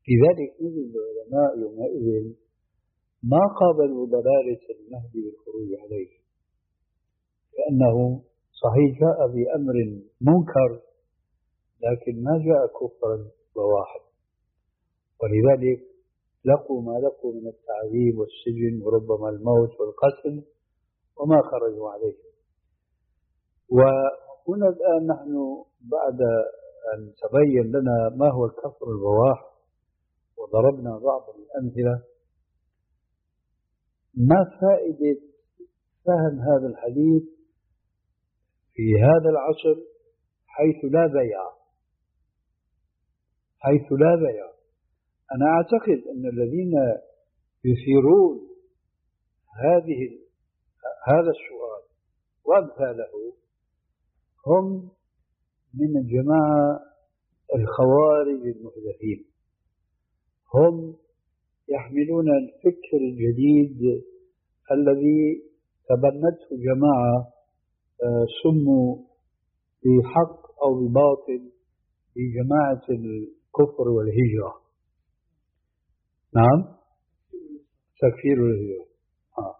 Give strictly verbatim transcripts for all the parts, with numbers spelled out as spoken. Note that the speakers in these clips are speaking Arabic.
لذلك نجد العلماء يومئذ ما قابلوا ضلالة المهدي بالخروج عليه، لأنه صحيح جاء بأمر منكر لكن ما جاء كفرا بواحد، ولذلك لقوا ما لقوا من التعذيب والسجن وربما الموت والقتل وما خرجوا عليه. وهنا الآن نحن بعد أن تبين لنا ما هو الكفر البواح وضربنا بعض الأمثلة، ما فائدة فهم هذا الحديث في هذا العصر حيث لا بيع حيث لا بيع أنا أعتقد أن الذين يثيرون هذه هذا السؤال وأمثاله هم من الجماعة الخوارج المحدثين، هم يحملون الفكر الجديد الذي تبنته جماعة سموا بحق أو بباطل بجماعة الكفر والهجرة. نعم، تكفير الهجرة. آه.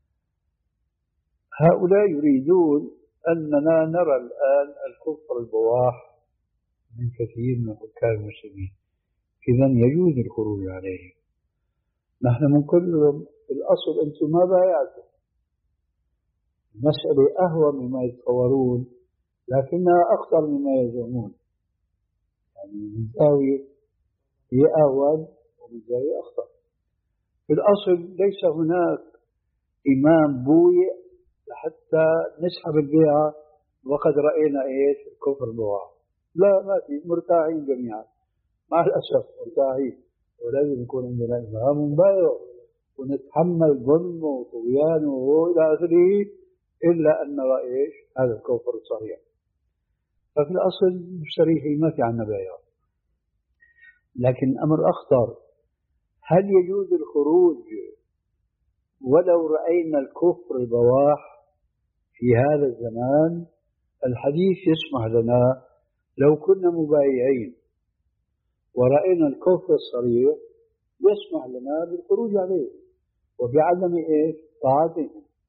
هؤلاء يريدون أننا نرى الآن الكفر البواح من كثير من حكام المسلمين، إذن يجوز الخروج عليه. نحن نقول لهم الأصل أنتم ما بايعتم، المسألة أهون مما يتصورون لكنها أخطر مما يزعمون، يعني من زاوية هي أهون ومن زاوية أخطر. في الأصل ليس هناك إمام بويع لحتى نسحب البيعة وقد رأينا إيش الكفر البواح، لا ما في، مرتاحين جميعا مع الأسف مرتاحين، ولازم يكون عندنا إمام بايع ونتحمل ظلمه وطغيانه وإلى آخره إلا أن نرى إيش هذا الكفر الصريح. ففي الأصل مشتريه ما في عنا بايع، لكن الأمر أخطر، هل يجوز الخروج ولو رأينا الكفر البواح في هذا الزمان؟ الحديث يسمح لنا لو كنا مبايعين ورأينا الكفر الصريح يسمح لنا بالخروج عليه وبعدم إيش طاعته،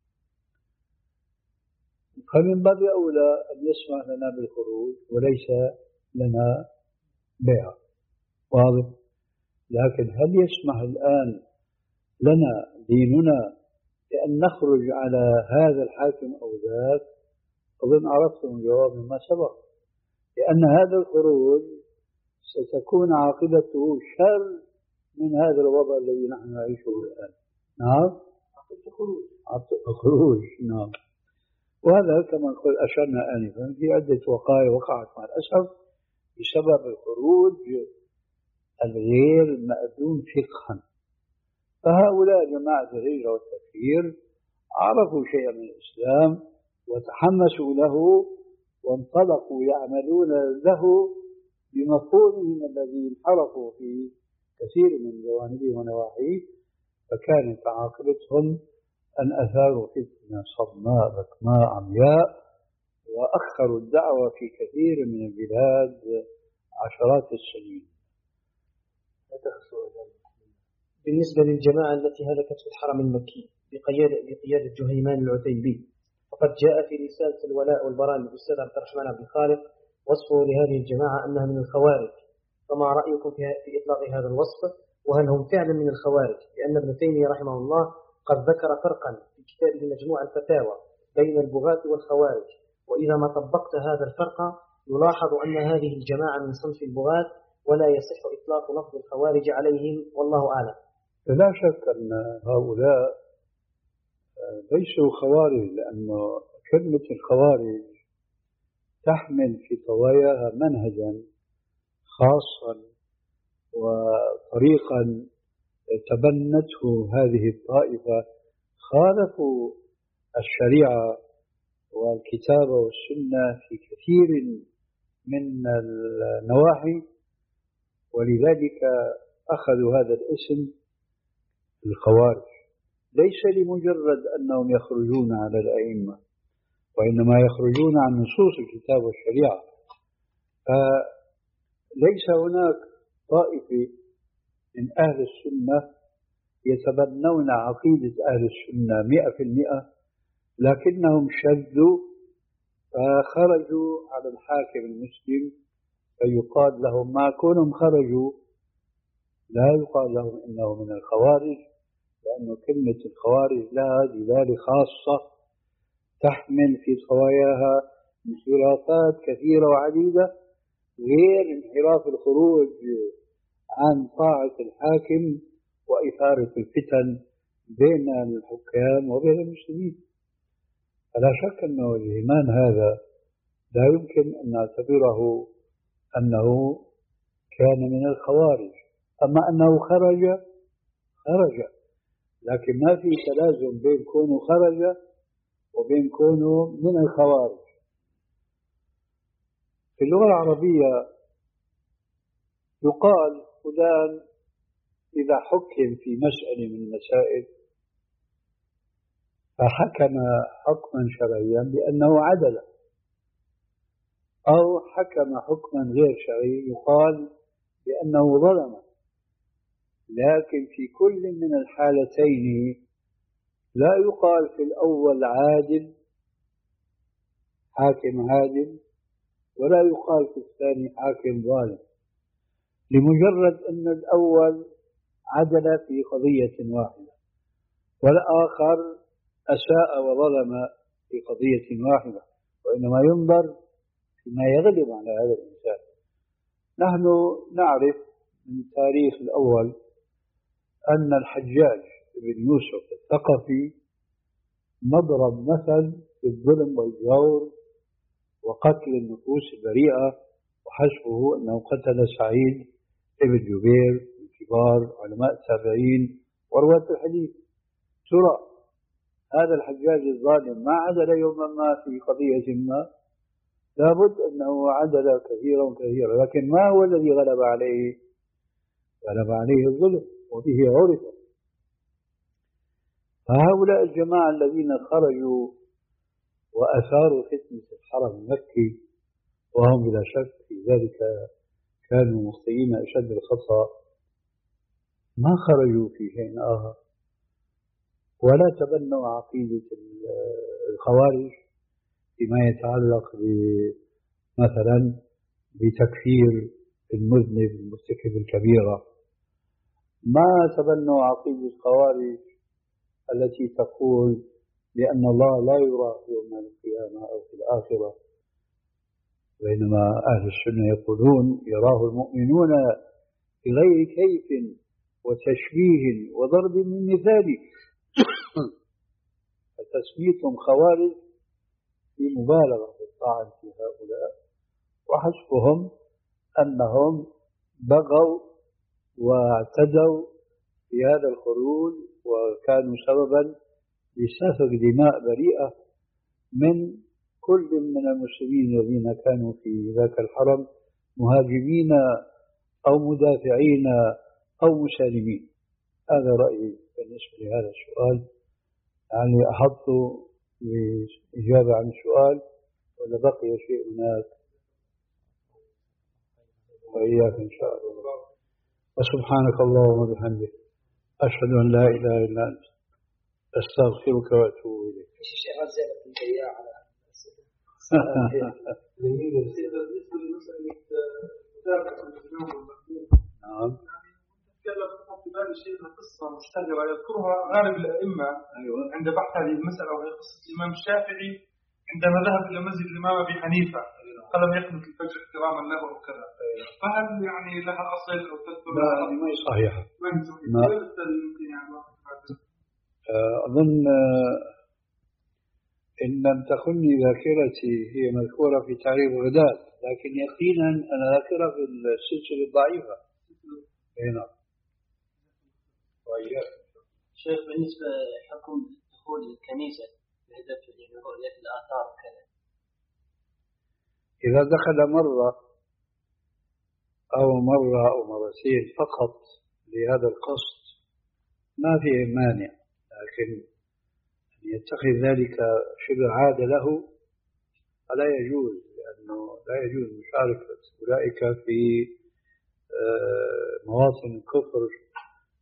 فمن باب أولى أن يسمح لنا بالخروج وليس لنا بيع، واضح؟ لكن هل يسمح الآن لنا ديننا بأن نخرج على هذا الحاكم أو ذاك؟ أظن عرفتم الجواب مما سبق، لأن هذا الخروج ستكون عاقبته شر من هذا الوضع الذي نحن نعيشه الآن. نعم، الخروج، نعم. وهذا كما أشرنا آنفا في عدة وقائع وقعت مع الأسف بسبب الخروج الغير مأذون فقها. فهؤلاء جماعة الهجرة والتكفير عرفوا شيئا من الإسلام وتحمسوا له وانطلقوا يعملون له بمفهومهم الذي انحرفوا في كثير من جوانبه ونواحيه، فكانت عاقبتهم أن أثاروا فتنة صدماء بكماء عمياء وأخروا الدعوة في كثير من البلاد عشرات السنين. بالنسبة للجماعة التي هلكت في الحرم المكي بقيادة جهيمان العتيبي، فقد جاء في رسالة الولاء والبراء للأستاذ عبد الرحمن عبد الخالق وصفه لهذه الجماعة أنها من الخوارج، فما رأيكم في إطلاق هذا الوصف؟ وهل هم فعلا من الخوارج؟ لأن ابن تيمية رحمه الله قد ذكر فرقا في كتابه مجموع الفتاوى بين البغاة والخوارج، وإذا ما طبقت هذا الفرق يلاحظ أن هذه الجماعة من صنف البغاة ولا يصح إطلاق لفظ الخوارج عليهم، والله أعلم. لا شك أن هؤلاء ليسوا خوارج، لأن كلمة الخوارج تحمل في طواياها منهجا خاصا وطريقا تبنته هذه الطائفة، خالفوا الشريعة والكتاب والسنة في كثير من النواحي، ولذلك أخذوا هذا الاسم الخوارج، ليس لمجرد أنهم يخرجون على الأئمة، وإنما يخرجون عن نصوص الكتاب والشريعة. فليس هناك طائفة من أهل السنة يتبنون عقيدة أهل السنة مئة في المئة، لكنهم شذوا فخرجوا على الحاكم المسلم، فيقال لهم ما كونهم خرجوا لا يقال لهم إنه من الخوارج، لأن كلمة الخوارج لها دلالة خاصة تحمل في خواياها انحرافات كثيرة وعديدة غير انحراف الخروج عن طاعة الحاكم وإثارة الفتن بين الحكام وبين المسلمين. فلا شك أنه الإيمان هذا لا يمكن أن نعتبره أنه كان من الخوارج. أما أنه خرج خرج، لكن ما في تلازم بين كونه خرج وبين كونه من الخوارج. في اللغة العربية يقال فلان إذا حكم في مسألة من المسائل فحكم حكما شرعيا بأنه عدل، أو حكم حكما غير شرعي يقال بأنه ظلم. لكن في كل من الحالتين لا يقال في الأول عادل حاكم عادل، ولا يقال في الثاني حاكم ظالم، لمجرد أن الأول عدل في قضية واحدة والآخر أساء وظلم في قضية واحدة، وإنما ينظر فيما يغلب على هذا الإنسان. نحن نعرف من التاريخ الأول أن الحجاج بن يوسف الثقفي مضرب مثل بالظلم والجور وقتل النفوس البريئة، وحسبه أنه قتل سعيد بن جبير من كبار علماء التابعين ورواة الحديث. ترى هذا الحجاج الظالم ما عدل يوما ما في قضية ما؟ لابد أنه عدل كثيرا كثيرا، لكن ما هو الذي غلب عليه؟ غلب عليه الظلم، وبه عرف. فهؤلاء الجماعة الذين خرجوا وأثاروا فتنة الحرم المكي، وهم بلا شك في ذلك كانوا مخطئين أشد الخطأ، ما خرجوا في شيء آخر ولا تبنوا عقيدة الخوارج فيما يتعلق مثلا بتكفير المذنب المرتكب الكبيرة. ما تبنوا عقيدة الخوارج التي تقول بأن الله لا يرى يوم القيامة أو في الآخرة، بينما أهل السنة يقولون يراه المؤمنون بغير كيف وتشبيه وضرب من مثال. فتسميتهم خوارج في مبالغة في الطعن في هؤلاء، وحسبهم أنهم بغوا واعتدوا في هذا الخروج وكانوا سببا لسفك دماء بريئة من كل من المسلمين الذين كانوا في ذاك الحرم مهاجمين أو مدافعين أو مسالمين. هذا رأيي بالنسبة لهذا السؤال. يعني أحط بإجابة عن السؤال ولا بقي شيء هناك؟ وإياك إن شاء الله. وسبحانك اللهم وبحمدك أشهد أن لا إله إلا أنت أستغفرك وأتوب إليك. نعم. بالي شيء من قصة مشتهرة يذكرها غالب الأئمة أيوة. عند بحث هذه المسألة، وهي قصة الإمام الشافعي عندما ذهب إلى مسجد الإمام أبي حنيفة فلم يقنط الفجر احتراما له وكذا. فهل يعني لها أصل أو تذكر؟ لا ما هي صحيحة. ما هي صحيحة. أظن إن لم تخني ذاكرتي هي مذكورة في تعريف بغداد، لكن يقينا أنا ذاكرة في السلسلة الضعيفة. هنا شيخ بالنسبة لحكم دخول الكنيسة بهدف رؤية الآثار وكذا، إذا دخل مرة أو مرة أو مرتين فقط لهذا القصد ما فيه مانع، لكن أن يتخذ ذلك شبه عادة له فلا يجوز، لأنه لا يجوز مشاركة أولئك في مواطن الكفر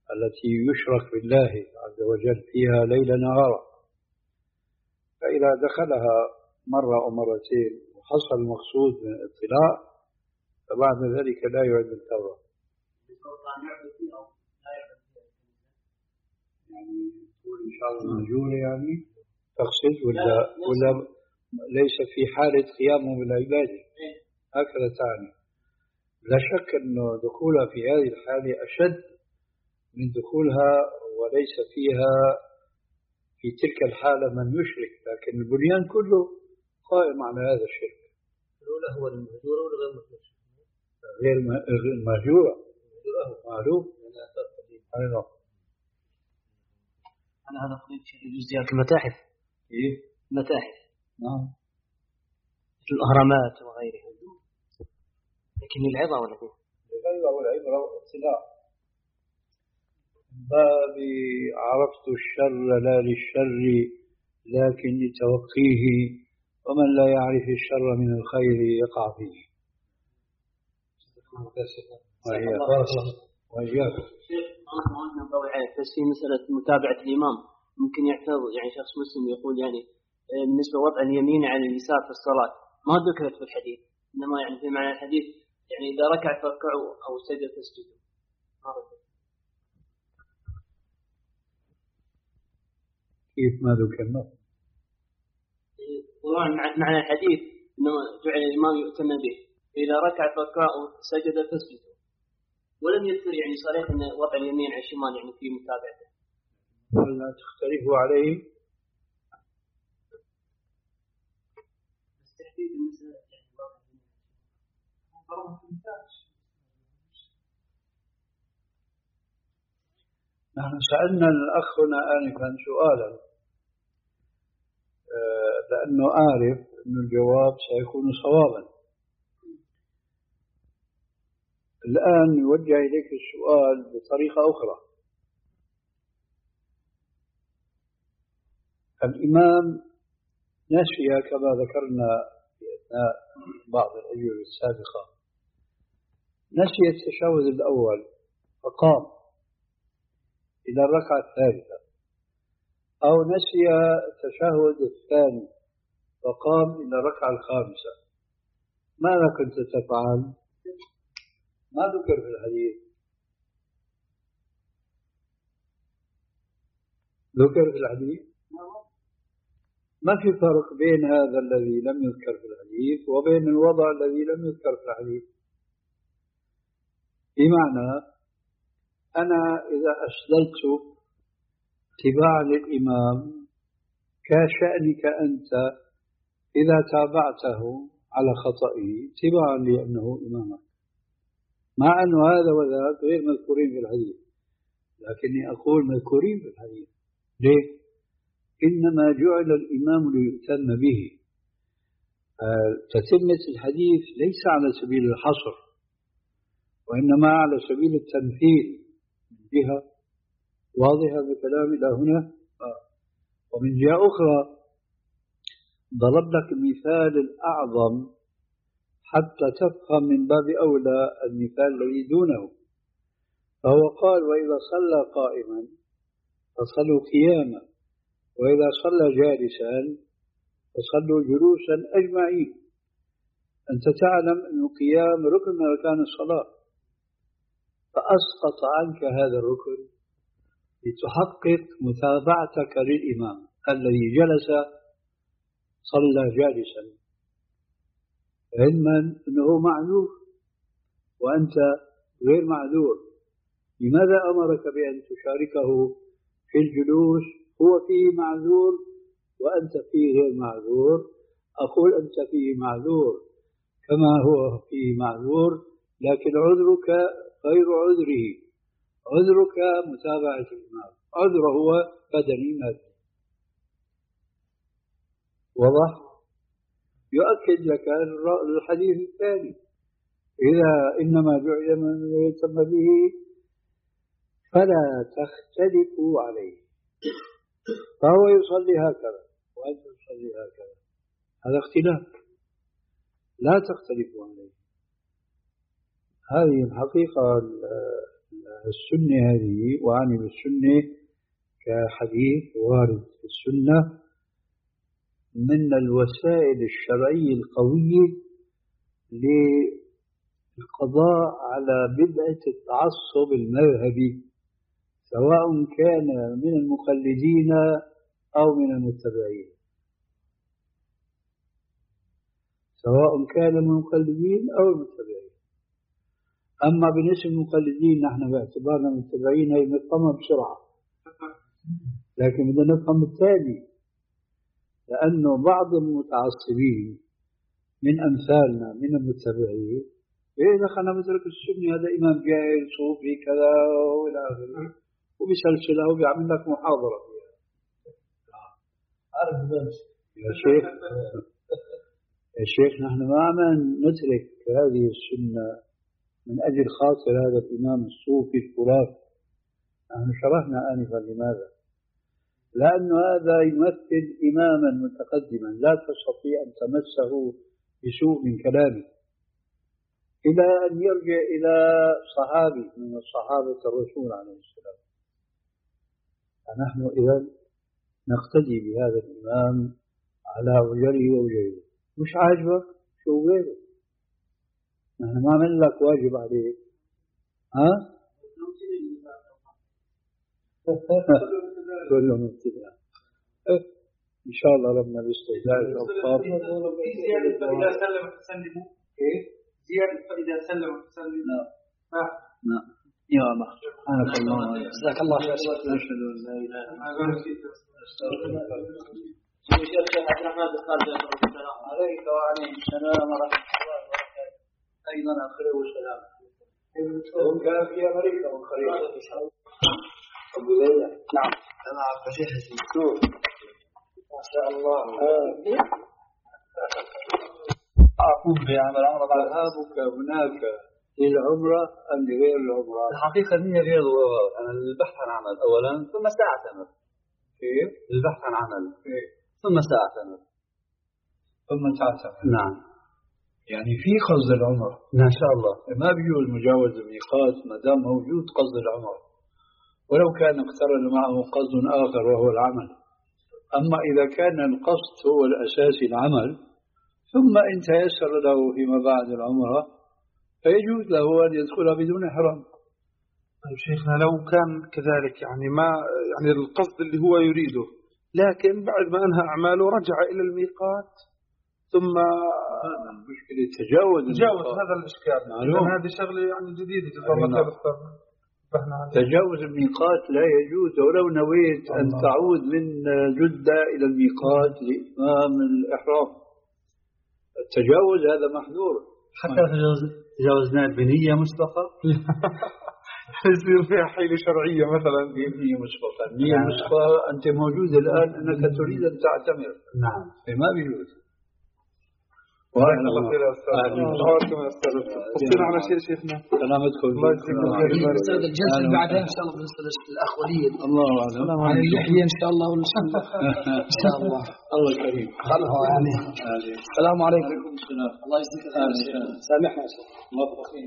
التي يشرك بالله عز وجل فيها ليل نهارا، فإذا دخلها مرة أو مرتين وحصل المقصود من الاطلاع فبعد ذلك لا يعد التوراة. يعني تقول إن شاء الله مهجورة يعني تقصد ولا ولا ليس في حالة قيامه بالعبادة هكذا تعني؟ لا شك أنه دخولها في هذه الحالة أشد من دخولها وليس فيها في تلك الحالة من يشرك، لكن البنيان كله قائم على هذا الشرك. الأولى هو المهجورة ولا غير المهجورة؟ غير المهجورة معروف. أيضا أنا هذا قضيت في جزئيات المتاحف. إيه؟ المتاحف. نعم. مثل الأهرامات وغيرها. لكن العظة ولا كيف؟ العظة والعبرة والابتلاء. باب عرفت الشر لا للشر لكن لتوقيه، ومن لا يعرف الشر من الخير يقع فيه. وإياك. بس في مسألة متابعة الإمام ممكن يعترض يعني شخص مسلم يقول يعني بالنسبة وضع اليمين على اليسار في الصلاة ما ذكرت في الحديث، إنما يعني في معنى الحديث يعني إذا ركع فاركعوا أو سجد فاسجدوا. كيف ما ذكرنا؟ طبعا معنى الحديث إنما جعل الإمام يؤتم به، إذا ركع فاركعوا سجد فاسجدوا، ولم يذكر يعني صريح أن وضع اليمين على الشمال يعني في متابعته. ولا تختلفوا عليه؟ تحديد المسألة يعني وضع اليمين. نحن سألنا الأخ هنا آنفا سؤالا لأنه أعرف أن الجواب سيكون صوابا. الآن يوجه إليك السؤال بطريقة أخرى. الإمام نسي كما ذكرنا في أثناء بعض الأجوبة السابقة، نسي التشهد الأول فقام إلى الركعة الثالثة، أو نسي التشهد الثاني فقام إلى الركعة الخامسة، ماذا كنت تفعل؟ ما ذكر في الحديث. ذكر في الحديث؟ ما في فرق بين هذا الذي لم يذكر في الحديث وبين الوضع الذي لم يذكر في الحديث. بمعنى أنا إذا أسدلت اتباعا للإمام كشأنك أنت إذا تابعته على خطئه اتباعا لأنه إمامك، مع أن هذا وذاك غير مذكورين في الحديث، لكني أقول مذكورين في الحديث. ليه؟ إنما جعل الإمام ليؤتم به. تتمة الحديث ليس على سبيل الحصر، وإنما على سبيل التمثيل من جهة واضحة بكلام إلى هنا. ومن جهة أخرى ضرب لك المثال الأعظم حتى تفهم من باب أولى المثال الذي دونه، فهو قال وإذا صلى قائما فصلوا قياما، وإذا صلى جالسا فصلوا جلوسا أجمعين. أنت تعلم أن القيام ركن من أركان الصلاة، فأسقط عنك هذا الركن لتحقق متابعتك للإمام الذي جلس صلى جالسا، علما أنه معذور وأنت غير معذور. لماذا أمرك بأن تشاركه في الجلوس؟ هو فيه معذور وأنت فيه غير معذور. أقول أنت فيه معذور كما هو فيه معذور، لكن عذرك غير عذره. عذرك متابعة الإمام، عذره هو بدني مادي. واضح؟ يؤكد لك الحديث الثاني إذا إنما جعل من يتم به فلا تختلفوا عليه، فهو يصلي هكذا وأنت تصلي هكذا، هذا اختلاف، لا تختلفوا عليه. هذه الحقيقة السنة هذه، وعني بالسنة كحديث وارد في السنة، من الوسائل الشرعية القوية للقضاء على بدعة التعصب المذهبي، سواء كان من المقلدين أو من المتبعين، سواء كان من المقلدين أو المتبعين. أما بالنسبة للمقلدين نحن باعتبارنا متبعين هي نفهمها بسرعة، لكن بدنا نفهم التالي، لأنه بعض المتعصبين من أمثالنا من المتبعين إذا خلنا نترك السنة هذا إمام جاهل صوفي كذا وإلى آخره، وبيسلسلها وبيعمل لك محاضرة يا شيخ. يا شيخ نحن ما عم نترك هذه السنة من أجل خاطر هذا الإمام الصوفي الخرافي. نحن شرحنا آنفا لماذا؟ لأن هذا يمثل إماما متقدما لا تستطيع أن تمسه بسوء من كلامه، إلى أن يرجع إلى صحابي من الصحابة الرسول عليه السلام. فنحن إذا نقتدي بهذا الإمام على وجره ووجهه. مش عاجبك شو غيره، نحن ما عمل لك واجب عليك. ها؟ كلهم ابتداء. إن شاء الله ربنا باستهداء الأوقات. زيادة فإذا سلم تسلموا. إيه؟ زيادة فإذا سلم تسلموا. نعم. نعم. نعم. يا الله. سبحانك اللهم وبحمدك. جزاك الله خير. أشهد أن لا إله إلا أنت أستغفرك. عليك وعليه السلام ورحمة الله وبركاته. أيضا أخير والسلام. هم كان في أمريكا والخليج. أبو ليلى. نعم. أنا عبد الشيخ الدكتور. ما شاء الله. أقوم بعمل عمرة. ذهابك هناك للعمرة أم لغير العمرة؟ الحقيقة النية غير الضرورة. أنا البحث عن عمل أولا ثم سأعتمر. كيف؟ البحث عن عمل كيف؟ ثم سأعتمر. ثم تعتمر. نعم. يعني في قصد العمرة. إن شاء الله. ما بيجوز مجاوز الميقات ما دام موجود قصد العمرة، ولو كان اقترن معه قصد آخر وهو العمل. أما إذا كان القصد هو الأساسي العمل ثم إن تيسر له فيما بعد العمرة فيجوز له أن يدخلها بدون إحرام. طيب شيخنا لو كان كذلك يعني ما يعني القصد اللي هو يريده، لكن بعد ما أنهى أعماله رجع إلى الميقات ثم هذا المشكلة تجاوز تجاوز هذا الإشكال. معلوم. هذه شغلة يعني جديدة جدا. تجاوز الميقات لا يجوز ولو نويت أن تعود من جدة إلى الميقات لإتمام الإحرام. التجاوز هذا محظور. حتى تجاوزنا بنية مسبقة. يصير فيها حيلة شرعية مثلا بنية مسبقة. النية المسبقة أنت موجود الآن أنك تريد أن تعتمر. نعم. ما بيجوز. الله خير يا أستاذ. شكرا يا أستاذ. وصينا على شيء شيخنا. سلامتكم. الله يجزيكم خير. أستاذ الجلسة اللي بعدها إن شاء الله بالنسبة للأخ وليد. الله أعلم. عن اللحية إن شاء الله والسنة. إن شاء الله. الله كريم. خلها يعني. السلام عليكم. السلام. الله يجزيك خير. سامحنا يا شيخ. موفقين.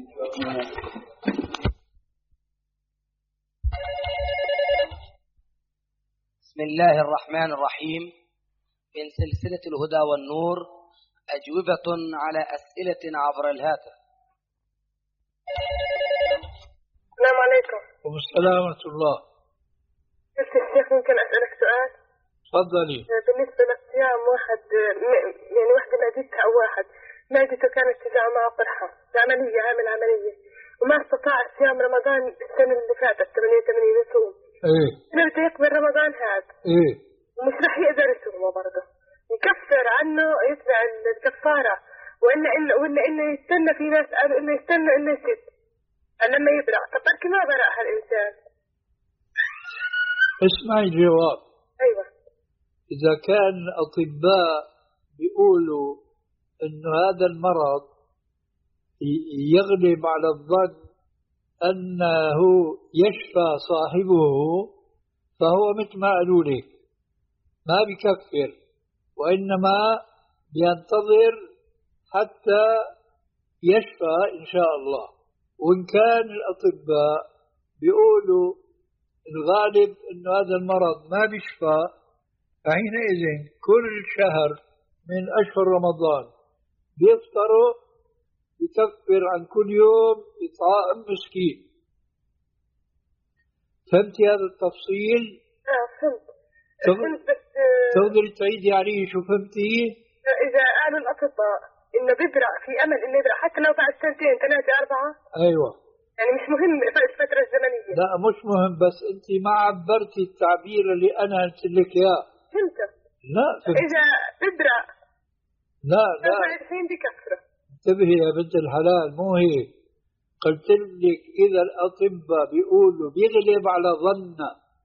بسم الله الرحمن الرحيم. من سلسلة الهدى والنور أجوبة على أسئلة عبر الهاتف. السلام عليكم. والسلام ورحمة الله. الشيخ ممكن أسألك سؤال؟ تفضلي. بالنسبة للصيام واحد يعني واحدة معدتها أو واحد معدته كانت تجع معه قرحة عملية عامل عملية وما استطاع صيام رمضان السنة اللي فاتت ثمانية وثمانين يصوم. إيه. نرجع يقبل رمضان هذا. إيه. ومش راح يقدر يصومه برضه. يكفر عنه يتبع الكفارة وإلا إلا وإلا إنه يستنى في ناس قالوا إنه يستنى إنه يسد لما يبرع. طب بركي ما برأ هالإنسان. اسمعي الجواب. أيوة. إذا كان الأطباء بيقولوا إن هذا المرض يغلب على الظن أنه يشفى صاحبه فهو مثل ما قالوا لك ما بيكفر، وإنما بينتظر حتى يشفى إن شاء الله. وإن كان الأطباء بيقولوا الغالب إنه هذا المرض ما بيشفى، فحينئذ كل شهر من أشهر رمضان بيفطروا بكفر عن كل يوم إطعام مسكين. فهمتي هذا التفصيل؟ اه فهمت. تغ- فهمت بس تقدري تعيدي عليه شو فهمتي؟ إذا قالوا الأطباء إنه بيبرأ، في أمل إنه يبرأ حتى لو بعد سنتين ثلاثة أربعة، أيوة. يعني مش مهم الفترة الزمنية. لا مش مهم، بس أنت ما عبرتي التعبير اللي أنا قلت لك إياه. فهمت. لا فهمت. إذا بيبرأ لا لا الحين بكفره. انتبهي يا بنت الحلال، مو هيك. قلت لك إذا الأطباء بيقولوا بيغلب على ظن،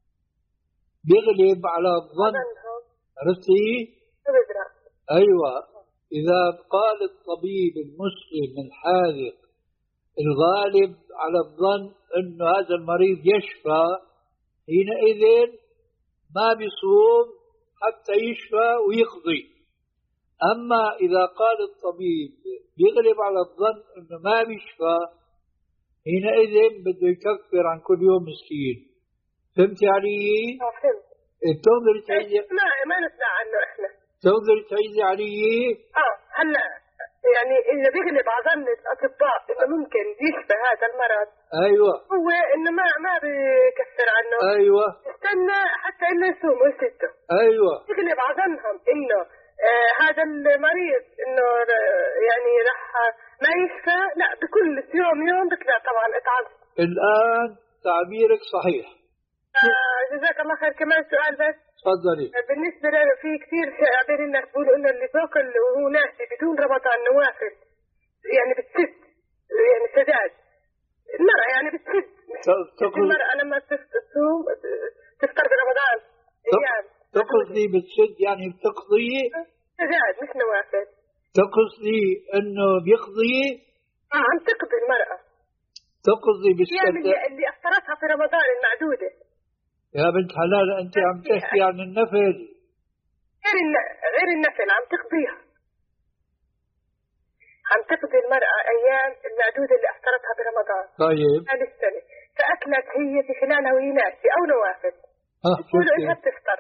بيغلب على الظن، عرفتي؟ بيبرأ. أيوة. إذا قال الطبيب المسلم الحاذق الغالب على الظن أنه هذا المريض يشفى، حينئذ ما بيصوم حتى يشفى ويقضي. أما إذا قال الطبيب بيغلب على الظن أنه ما بيشفى، حينئذ بده يكفر عن كل يوم مسكين. فهمتي علي؟ اه فهمت. تقدري تعيدي؟ ما ما نسمع عنه إحنا. تقدري تعيدي علي؟ اه هلا يعني إذا بيغلب على ظن الأطباء إنه ممكن يشفى هذا المرض، أيوة. هو إنه ما ما بيكفر عنه. أيوة. استنى حتى إنه يصوم ويسته. أيوة. يغلب على ظنهم إنه آه هذا المريض إنه يعني راح ما يشفى، لا بكل يوم يوم بطلع طبعا إطعام. الآن تعبيرك صحيح. آه جزاك الله خير. كمان سؤال بس. تفضلي. بالنسبة لنا في كثير شعبين الناس بيقولوا إنه اللي باكل وهو ناسي بدون رمضان نوافل يعني بتسد، يعني سداد المرأة يعني بتسد. تقصد المرأة لما تصوم تفطر برمضان أيام. تقصدي بتسد يعني بتقضي؟ سداد مش نوافل. تقصدي إنه بيقضي؟ آه عم تقضي المرأة. تقصدي يعني بالسد اللي, اللي أفطرتها في رمضان المعدودة. يا بنت حلال أنت عم تحكي عن النفل. غير غير النفل عم تقضيها. عم تقضي المرأة أيام المعدودة اللي أفطرتها برمضان. طيب. هذه السنة فأكلت هي في خلالها وهي ناسي أو نوافل. آه تقولوا إنها بتفطر.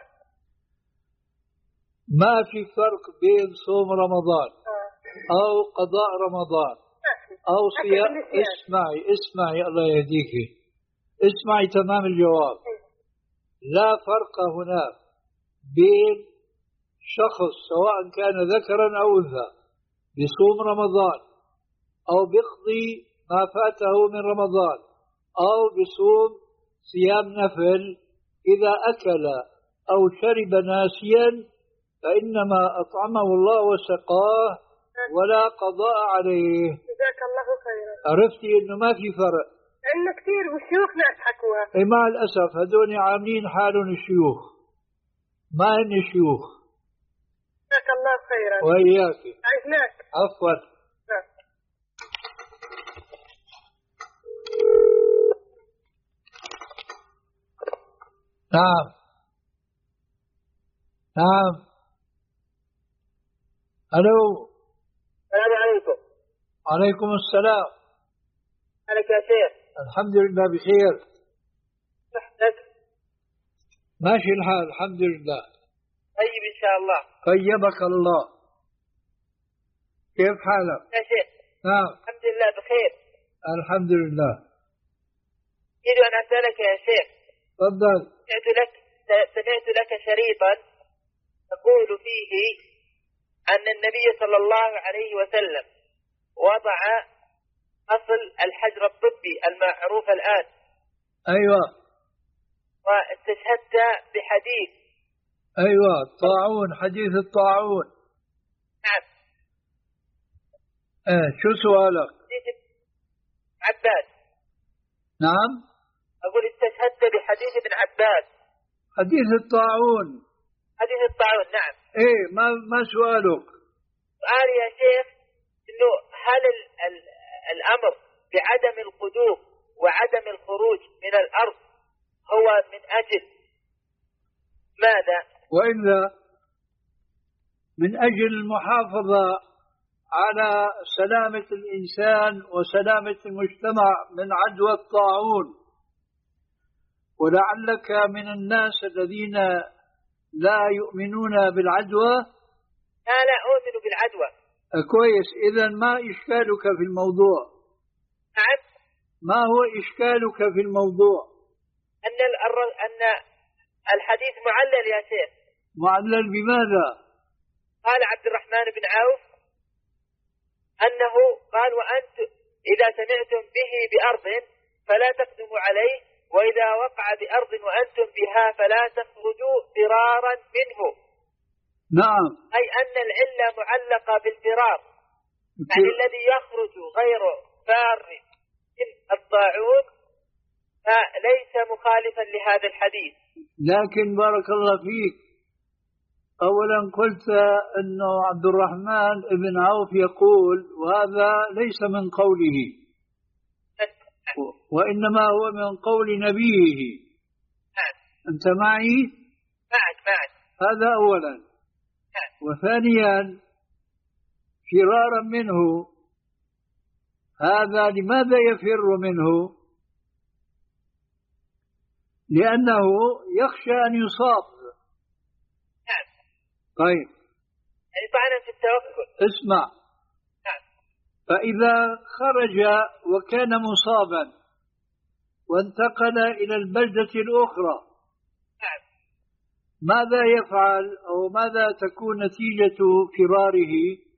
ما في فرق بين صوم رمضان آه. أو قضاء رمضان أو صيام. اسمعي اسمعي الله يهديكي، اسمعي تمام الجواب. لا فرق هنا بين شخص سواء كان ذكرا أو أنثى بصوم رمضان أو بيقضي ما فاته من رمضان أو بصوم صيام نفل. إذا أكل أو شرب ناسيا فإنما أطعمه الله وسقاه ولا قضاء عليه. جزاك الله خيرا. عرفتي إنه ما في فرق. إنه كثير وشيوخنا يضحكوها. إيه مع الأسف هذول عاملين حالهم الشيوخ، ما هن شيوخ. جزاك الله خيرا. وإياك. عزناك. عفوا. نعم نعم. ألو. السلام عليكم. عليكم السلام. عليك يا شيخ. الحمد لله بخير. صحتك؟ ماشي الحال الحمد لله. طيب إن شاء الله. طيبك الله. كيف حالك؟ يا شيخ. نعم. الحمد لله بخير. الحمد لله. أريد أن أسألك يا شيخ. تفضل. سمعت لك سمعت لك شريطا تقول فيه أن النبي صلى الله عليه وسلم وضع أصل الحجر الطبي المعروف الآن. أيوة. واستشهدت بحديث. أيوة طاعون، حديث الطاعون. نعم. ايه شو سؤالك؟ حديث عباس. نعم. أقول استشهدت بحديث ابن عباس. حديث الطاعون. حديث الطاعون نعم. ايه ما ما سؤالك؟ سؤالي يا شيخ إنه هل ال ال الأمر بعدم القدوم وعدم الخروج من الأرض هو من أجل ماذا؟ وإلا من أجل المحافظة على سلامة الإنسان وسلامة المجتمع من عدوى الطاعون. ولعلك من الناس الذين لا يؤمنون بالعدوى. لا لا أؤمن بالعدوى. كويس، إذا ما إشكالك في الموضوع؟ نعم. ما هو إشكالك في الموضوع؟ أن أن الحديث معلل يا شيخ. معلل بماذا؟ قال عبد الرحمن بن عوف أنه قال وأنت إذا سمعتم به بأرض فلا تقدموا عليه، وإذا وقع بأرض وأنتم بها فلا تخرجوا فرارا منه. نعم. أي أن العلة معلقة بالفرار، يعني الذي يخرج غير فار من الطاعون فليس مخالفا لهذا الحديث. لكن بارك الله فيك، أولا قلت أنه عبد الرحمن بن عوف يقول، وهذا ليس من قوله وإنما هو من قول نبيه. أنت معي؟ معك معك. هذا أولا. وثانيا فرارا منه، هذا لماذا يفر منه؟ لأنه يخشى أن يصاب. طيب يعني طعنا في التوكل. اسمع. نعم. فإذا خرج وكان مصابا وانتقل إلى البلدة الأخرى، نعم، ماذا يفعل أو ماذا تكون نتيجة فراره؟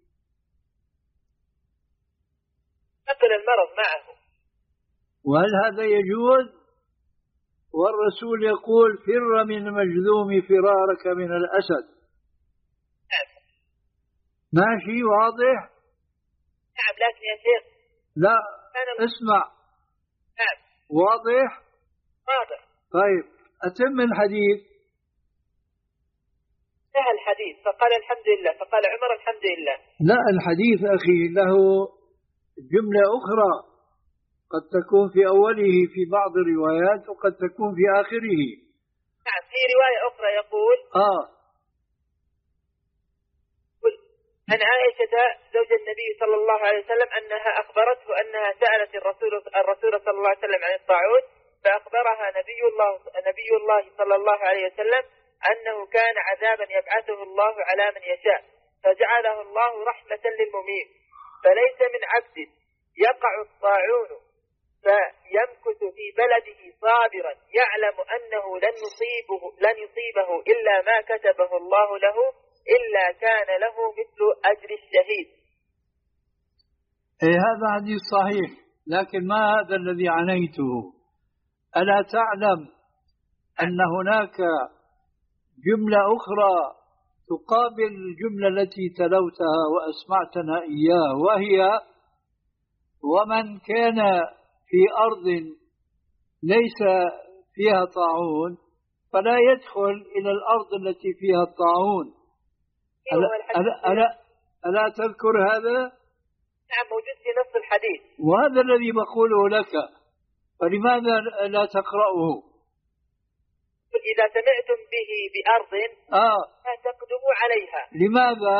نقل المرض معه. وهل هذا يجوز؟ والرسول يقول فر من المجذوم فرارك من الأسد. ماشي واضح؟ نعم. لكن يا شيخ لا اسمع. نعم. واضح؟ واضح. طيب أتم الحديث. انتهى الحديث فقال الحمد لله، فقال عمر الحمد لله. لا، الحديث أخي له جملة أخرى قد تكون في أوله في بعض الروايات وقد تكون في آخره. نعم. في رواية أخرى يقول آه عن عائشة زوج النبي صلى الله عليه وسلم أنها أخبرته أنها سألت الرسول الرسول صلى الله عليه وسلم عن الطاعون، فأخبرها نبي الله نبي الله صلى الله عليه وسلم أنه كان عذابا يبعثه الله على من يشاء، فجعله الله رحمة للمؤمنين، فليس من عبد يقع الطاعون فيمكث في بلده صابرا يعلم أنه لن يصيبه لن يصيبه إلا ما كتبه الله له إلا كان له مثل أجر الشهيد. إيه هذا حديث صحيح، لكن ما هذا الذي عنيته؟ ألا تعلم أن هناك جملة أخرى تقابل الجملة التي تلوتها وأسمعتنا إياه، وهي ومن كان في أرض ليس فيها طاعون فلا يدخل إلى الأرض التي فيها الطاعون. ألا, ألا, ألا, ألا تذكر هذا؟ نعم موجود في نص الحديث. وهذا الذي بقوله لك، فلماذا لا تقرأه؟ إذا سمعتم به بأرض آه. لا تقدموا عليها. لماذا؟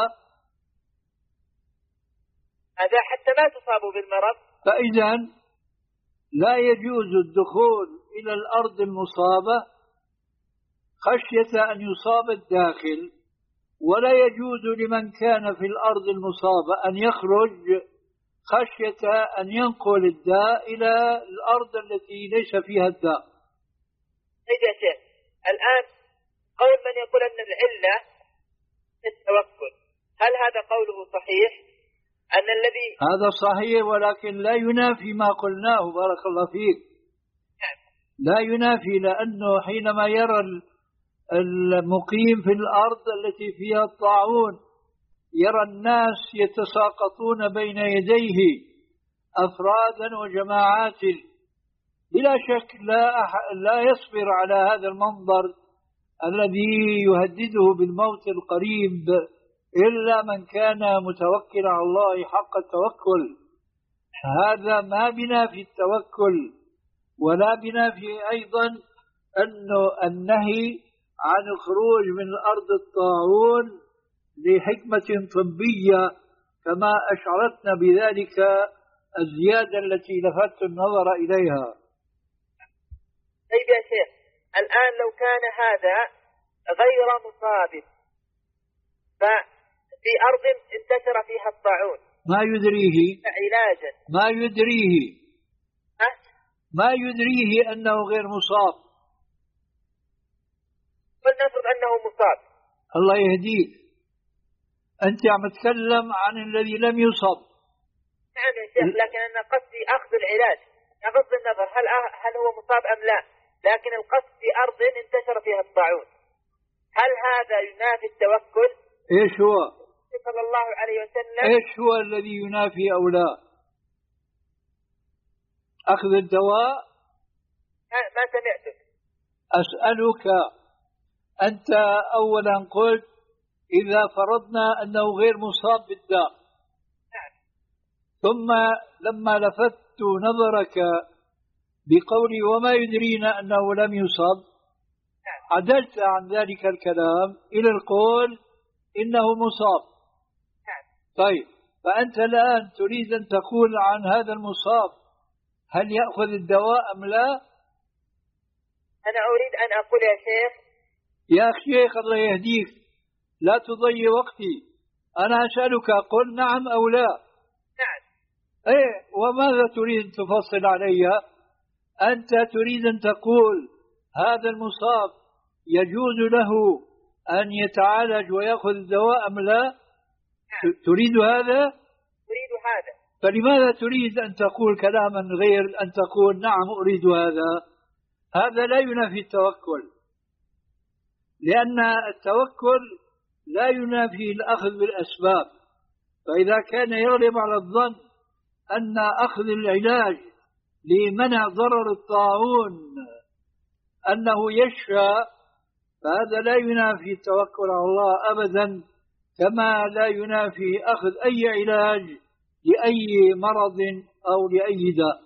هذا حتى ما تصابوا بالمرض. فإذا لا يجوز الدخول إلى الأرض المصابة خشية أن يصاب الداخل، ولا يجوز لمن كان في الأرض المصابة أن يخرج خشية أن ينقل الداء إلى الأرض التي ليس فيها الداء. طيب يا شيخ، الآن قول من يقول أن العلة التوكل، هل هذا قوله صحيح؟ أن الذي هذا صحيح، ولكن لا ينافي ما قلناه بارك الله فيك. لا ينافي، لأنه حينما يرى المقيم في الأرض التي فيها الطاعون يرى الناس يتساقطون بين يديه أفرادا وجماعات، بلا شك لا أح... لا يصبر على هذا المنظر الذي يهدده بالموت القريب إلا من كان متوكلا على الله حق التوكل. هذا ما بنا في التوكل، ولا بنا في أيضا أنه النهي عن الخروج من الأرض الطاعون لحكمة طبية كما أشعرتنا بذلك الزيادة التي لفت النظر إليها. طيب يا شيخ، قال لو كان هذا غير مصاب ففي أرض انتشر فيها الطاعون ما يدريه علاجا ما يدريه أه؟ ما يدريه أنه غير مصاب. فلنفرض أنه مصاب. الله يهديك، أنت عم تتكلم عن الذي لم يصب. نعم يا شيخ، لكن أنا قصدي أخذ العلاج بغض النظر هل هل هو مصاب أم لا، لكن القصد في أرض انتشر فيها الطاعون، هل هذا ينافي التوكل؟ إيش هو؟ صلى الله عليه وسلم إيش هو الذي ينافي أو لا؟ أخذ الدواء؟ ما سمعتك. أسألك، أنت أولا قلت إذا فرضنا أنه غير مصاب بالداء، ثم لما لفت نظرك بقولي وما يدرينا أنه لم يصب عدلت عن ذلك الكلام إلى القول إنه مصاب. طيب، فأنت الآن تريد أن تقول عن هذا المصاب هل يأخذ الدواء أم لا؟ أنا أريد أن أقول يا شيخ يا شيخ الله يهديك، لا تضيع وقتي، أنا أسألك قل نعم أو لا. نعم. إيه، وماذا تريد تفصل علي؟ أنت تريد أن تقول هذا المصاب يجوز له أن يتعالج ويأخذ الدواء أم لا؟ نعم. تريد هذا؟ أريد هذا. فلماذا تريد أن تقول كلاما غير أن تقول نعم أريد هذا؟ هذا لا ينافي التوكل، لأن التوكل لا ينافي الأخذ بالأسباب. فإذا كان يغلب على الظن أن أخذ العلاج لمنع ضرر الطاعون أنه يشفى، فهذا لا ينافي التوكل على الله أبدا، كما لا ينافي أخذ أي علاج لأي مرض أو لأي داء.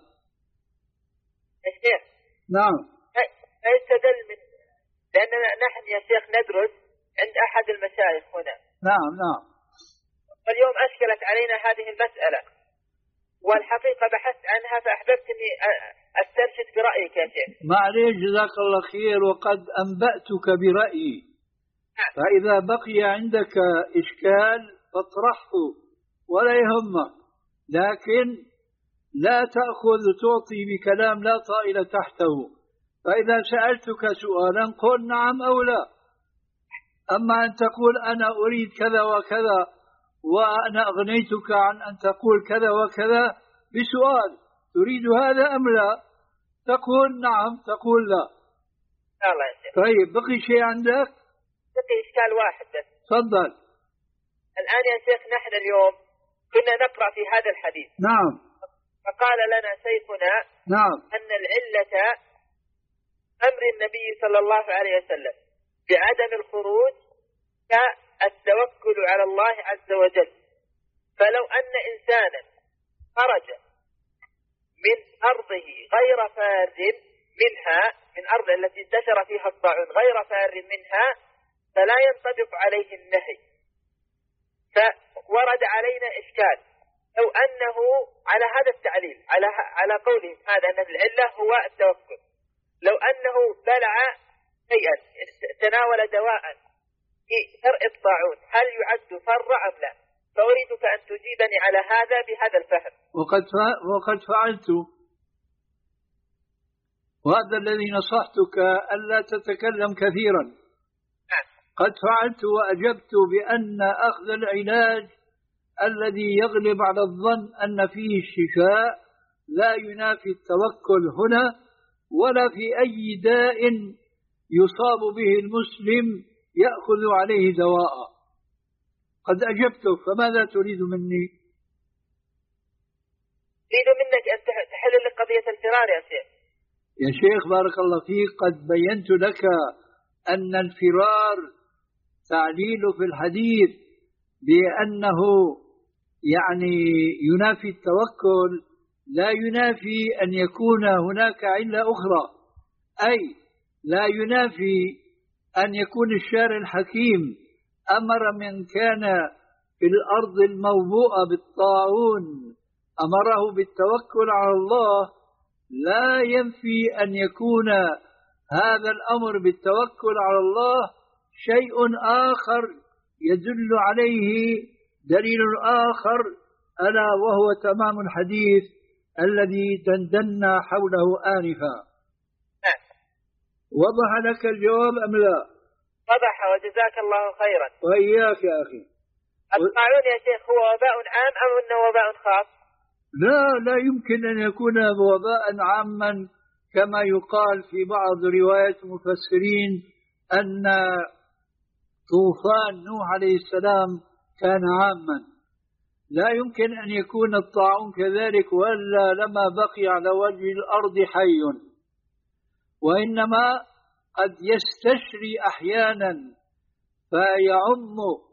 الشيخ نعم. يستدل من لأننا نحن يا شيخ ندرس عند أحد المشايخ هنا. نعم نعم. واليوم أشكلت علينا هذه المسألة، والحقيقة بحثت عنها فأحببت أني أسترشد برأيك يا شيخ. معليش، جزاك الله خير، وقد أنبأتك برأيي. نعم. فإذا بقي عندك إشكال فاطرحه ولا يهمك، لكن لا تأخذ تعطي بكلام لا طائل تحته. فإذا سألتك سؤالا قل نعم أو لا. أما أن تقول أنا أريد كذا وكذا وأنا أغنيتك عن أن تقول كذا وكذا بسؤال تريد هذا أم لا، تقول نعم تقول لا. الله يسلمك. طيب، بقي شيء عندك؟ بقي إشكال واحد بس. تفضل. الآن يا شيخ نحن اليوم كنا نقرأ في هذا الحديث. نعم. فقال لنا شيخنا نعم أن العلة أمر النبي صلى الله عليه وسلم بعدم الخروج كالتوكل على الله عز وجل. فلو أن إنسانا خرج من أرضه غير فار منها، من أرض التي انتشر فيها الطاعون غير فار منها، فلا ينطبق عليه النهي. فورد علينا إشكال لو أنه على هذا التعليل على على قولهم هذا أن العلة هو التوكل، لو أنه بلع شيئا تناول دواء في درء الطاعون هل يعد فر أم لا؟ فأريدك أن تجيبني على هذا بهذا الفهم. وقد وقد فعلت، وهذا الذي نصحتك ألا تتكلم كثيرا. قد فعلت وأجبت بأن أخذ العلاج الذي يغلب على الظن أن فيه الشفاء لا ينافي التوكل هنا، ولا في أي داء يصاب به المسلم يأخذ عليه دواء. قد أجبتك، فماذا تريد مني؟ أريد منك أن تحل لي قضية الفرار يا شيخ. يا شيخ بارك الله فيك، قد بينت لك أن الفرار تعليل في الحديث بأنه يعني ينافي التوكل لا ينافي أن يكون هناك علة أخرى، أي لا ينافي أن يكون الشارع الحكيم أمر من كان في الأرض الموبوءة بالطاعون أمره بالتوكل على الله، لا ينفي أن يكون هذا الأمر بالتوكل على الله شيء آخر يدل عليه دليل آخر، ألا وهو تمام الحديث الذي دندنا حوله آنفا. وضح لك الجواب أم لا؟ وضح وجزاك الله خيرا. وإياك يا أخي. الطاعون يا شيخ هو وباء عام أو أنه وباء خاص؟ لا لا يمكن أن يكون وباء عاما كما يقال في بعض روايات المفسرين أن طوفان نوح عليه السلام كان عاما. لا يمكن أن يكون الطاعون كذلك، ولا لما بقي على وجه الأرض حي، وإنما قد يستشري أحيانا فيعم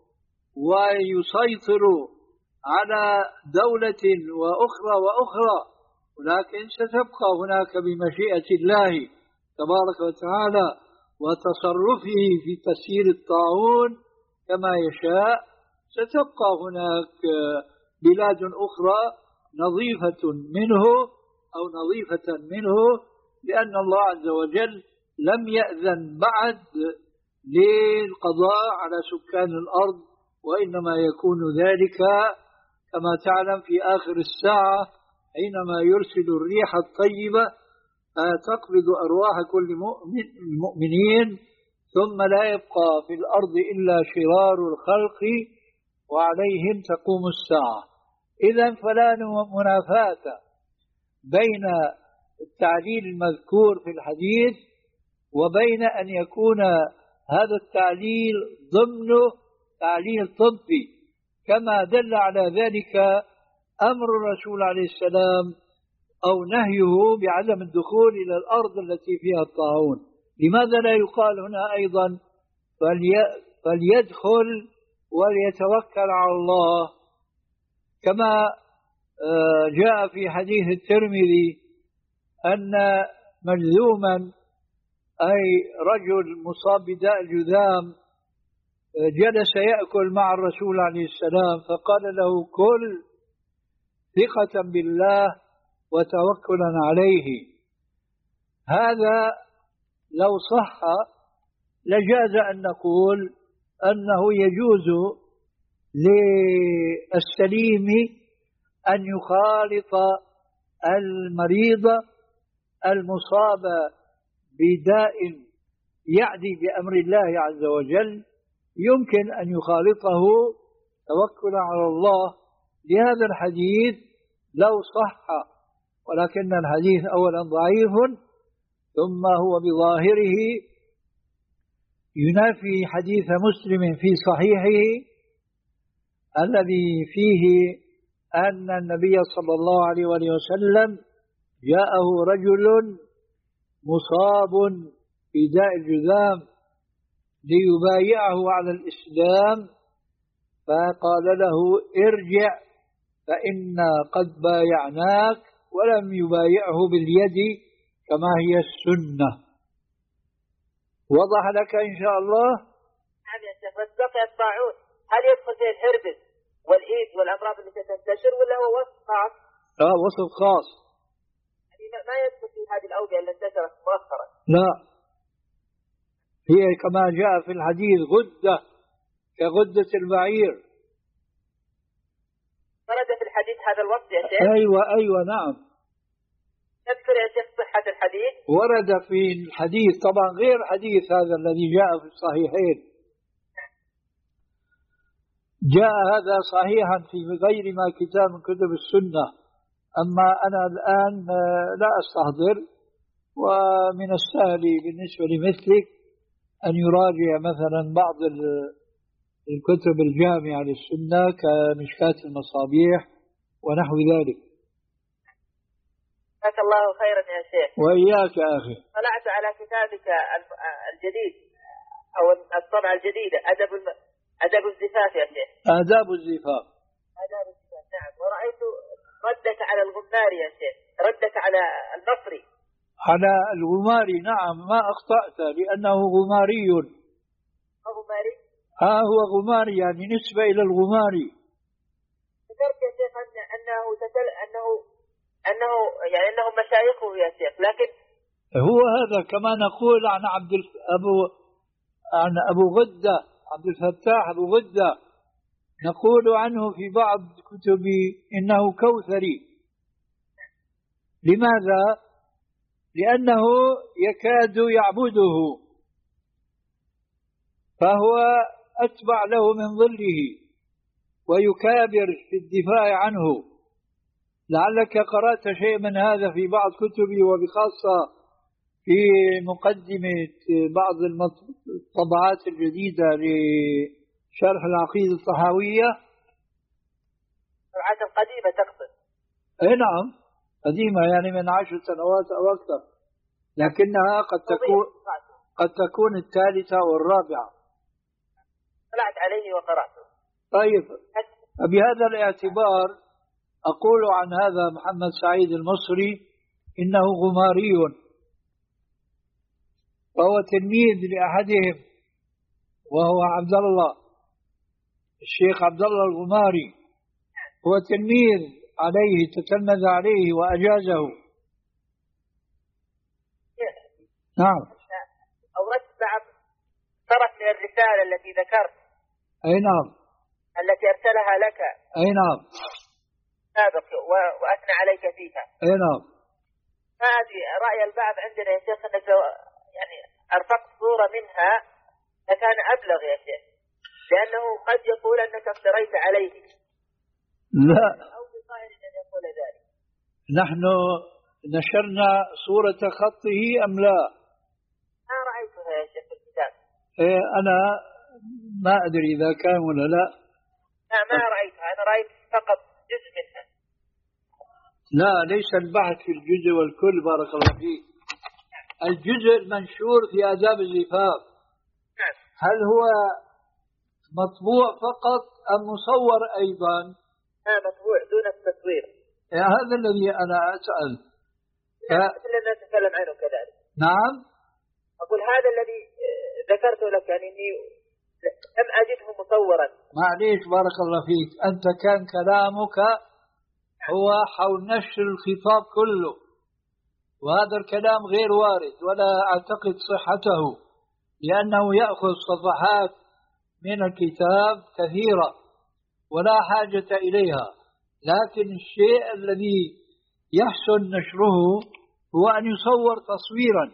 ويسيطر على دولة وأخرى وأخرى، ولكن ستبقى هناك بمشيئة الله تبارك وتعالى وتصرفه في تسيير الطاعون كما يشاء. ستبقى هناك بلاد أخرى نظيفة منه أو نظيفة منه، لأن الله عز وجل لم يأذن بعد للقضاء على سكان الأرض، وإنما يكون ذلك كما تعلم في آخر الساعة حينما يرسل الريح الطيبة تقبض أرواح كل المؤمنين، ثم لا يبقى في الأرض إلا شرار الخلق وعليهم تقوم الساعة. إذن فلا منافاة بين التعليل المذكور في الحديث وبين أن يكون هذا التعليل ضمن تعليل طبي، كما دل على ذلك أمر الرسول عليه السلام أو نهيه بعدم الدخول إلى الأرض التي فيها الطاعون. لماذا لا يقال هنا أيضا فلي فليدخل وليتوكل على الله، كما جاء في حديث الترمذي أن مجذوما أي رجل مصاب بداء الجذام جلس يأكل مع الرسول عليه السلام فقال له كل ثقة بالله وتوكلا عليه. هذا لو صح لجاز أن نقول أنه يجوز للسليم أن يخالط المريض المصاب بداء يعدي بأمر الله عز وجل، يمكن أن يخالطه توكلا على الله لهذا الحديث لو صح، ولكن الحديث أولا ضعيف، ثم هو بظاهره ينافي حديث مسلم في صحيحه الذي فيه أن النبي صلى الله عليه وسلم جاءه رجل مصاب بداء الجذام ليبايعه على الإسلام، فقال له ارجع فإنا قد بايعناك، ولم يبايعه باليد كما هي السنة. وضح لك إن شاء الله؟ نعم يا شيخ. بس بقي الطاعون هل يدخل فيه الهربس والإيد والأمراض التي تنتشر ولا هو وصف خاص؟ اه وصف خاص، يعني ما يدخل في هذه الأوبئة التي انتشرت مؤخرا؟ لا، هي كما جاء في الحديث غدة كغدة البعير. ورد في الحديث هذا الوصف يا شيخ؟ أيوة أيوة نعم. تذكر يا شيخ صحة الحديث؟ ورد في الحديث طبعا غير حديث هذا الذي جاء في الصحيحين، جاء هذا صحيحا في غير ما كتاب من كتب السنة، أما أنا الآن لا أستحضر، ومن السهل بالنسبة لمثلك أن يراجع مثلا بعض الكتب الجامعة للسنة كمشكاة المصابيح ونحو ذلك. جزاك الله خيرا يا شيخ. وإياك يا أخي. طلعت على كتابك الجديد أو الطبعة الجديدة أدب أدب الزفاف يا شيخ. آداب الزفاف. آداب الزفاف نعم. ورأيت ردك على الغماري يا شيخ، ردك على المصري. على الغماري نعم، ما أخطأت لأنه غماري. غماري؟ ها هو غماري، يعني نسبة إلى الغماري. ذكرت يا شيخ أنه تتل... أنه أنه يعني أنهم مشايخه يا شيخ، لكن هو هذا كما نقول عن عبد أبو عن أبو غدة، عبد الفتاح أبو غدة، نقول عنه في بعض كتبه إنه كوثري. لماذا؟ لأنه يكاد يعبده، فهو أتبع له من ظله ويكابر في الدفاع عنه. لعلك قرأت شيء من هذا في بعض كتبي، وبخاصة في مقدمة بعض الطبعات الجديدة لشرح العقيدة الطحاوية. الطبعات القديمة تقصد؟ اي نعم، قديمة، يعني من عشر سنوات أو أكثر، لكنها قد تكون قد تكون الثالثة والرابعة. طلعت عليه وقرأته. طيب، بهذا الاعتبار أقول عن هذا محمد سعيد المصري إنه غماري، وهو تلميذ لأحدهم وهو عبد الله الشيخ عبد الله الغماري، هو تلميذ عليه، تتلمذ عليه وأجازه. نعم. أوردت بعض طرف من الرسالة التي ذكرت. أي نعم. التي أرسلها لك. أي نعم. سابق وأثنى عليك فيها. أي نعم. هذه رأي البعض عندنا يا شيخ أنك لو يعني أرفقت صورة منها لكان أبلغ يا شيخ، لأنه قد يقول أنك افتريت عليه. لا. أو بظاهر أن يقول ذلك. نحن نشرنا صورة خطه أم لا؟ ما رأيتها يا شيخ في الكتاب. إيه، أنا ما أدري إذا كان ولا لا. لا، ما رأيتها، أنا رأيت فقط جزء منها. لا، ليس البحث في الجزء والكل، بارك الله فيك. الجزء المنشور في آداب الزفاف هل هو مطبوع فقط أم مصور أيضا؟ لا، مطبوع دون التصوير. هذا الذي أنا أسأل. مثل ما نتكلم عنه كذلك. نعم. أقول هذا الذي ذكرته لك، يعني إني لم أجده مصورا. معليش بارك الله فيك، أنت كان كلامك هو حول نشر الخطاب كله، وهذا الكلام غير وارد ولا أعتقد صحته، لأنه يأخذ صفحات من الكتاب كثيرة ولا حاجة إليها. لكن الشيء الذي يحسن نشره هو أن يصور تصويرا،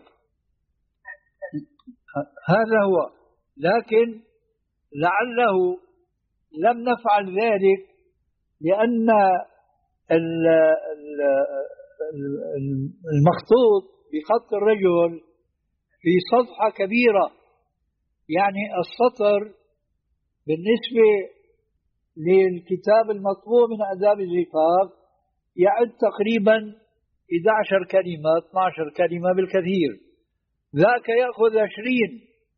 هذا هو. لكن لعله لم نفعل ذلك لأن المخطوط بخط الرجل في صفحة كبيرة، يعني السطر بالنسبة للكتاب المطبوع من آداب الزفاف يعد تقريبا إحدى عشرة كلمة، اثنتي عشرة كلمة بالكثير، ذاك يأخذ عشرين،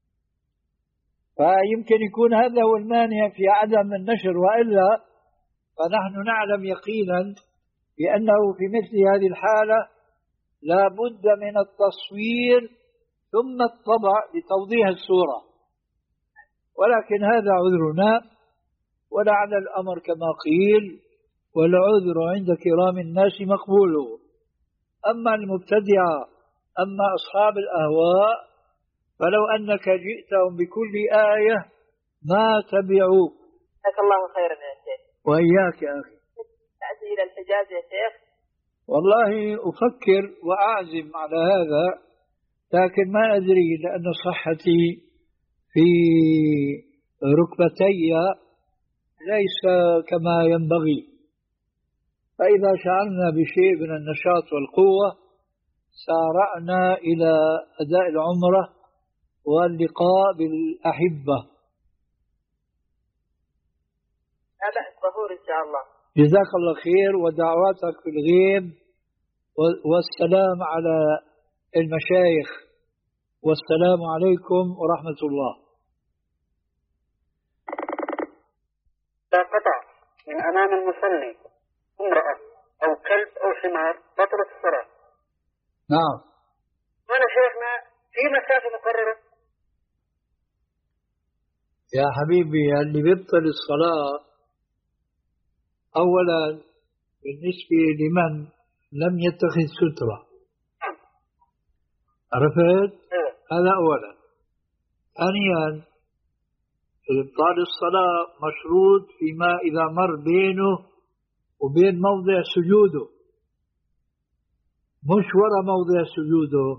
فيمكن يكون هذا هو المانع في عدم النشر. وإلا فنحن نعلم يقينا بأنه في مثل هذه الحالة لا بد من التصوير ثم الطبع لتوضيح الصورة، ولكن هذا عذرنا، ولعل الأمر كما قيل والعذر عند كرام الناس مقبول. أما المبتدعة، أما أصحاب الأهواء، فلو أنك جئتهم بكل آية ما تبعوك. جزاك الله خيرا يا شيخ. وإياك يا أخي. تأتي إلى الحجاز يا شيخ؟ والله أفكر وأعزم على هذا، لكن ما أدري لأن صحتي في ركبتي ليس كما ينبغي، فإذا شعرنا بشيء من النشاط والقوة سارعنا إلى أداء العمرة واللقاء بالأحبة. لا بأس، ظهور إن شاء الله. جزاك الله خير، ودعواتك في الغيب، والسلام على المشايخ، والسلام عليكم ورحمة الله. لا قطع من أمام المصلي امرأة أو كلب أو حمار بطلت الصلاة. نعم. وأنا شيخنا في مسافة مقررة. يا حبيبي، اللي بيبطل الصلاة أولا بالنسبة لمن لم يتخذ سترة، عرفت؟ أيوة. هذا أولا. ثانيا إبطال الصلاة مشروط فيما إذا مر بينه وبين موضع سجوده، مش وراء موضع سجوده.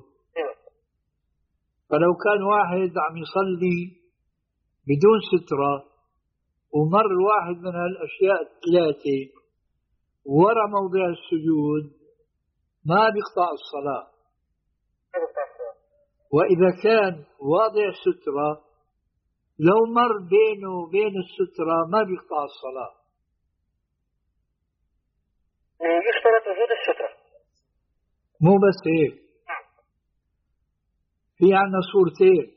فلو كان واحد عم يصلي بدون سترة ومر واحد من هالأشياء الثلاثة وراء موضع السجود ما بيقطع الصلاة. وإذا كان واضع سترة لو مر بينه وبين السترة ما بيقطع الصلاة. يشترط وجود السترة. مو بس هيك، في عنا صورتين: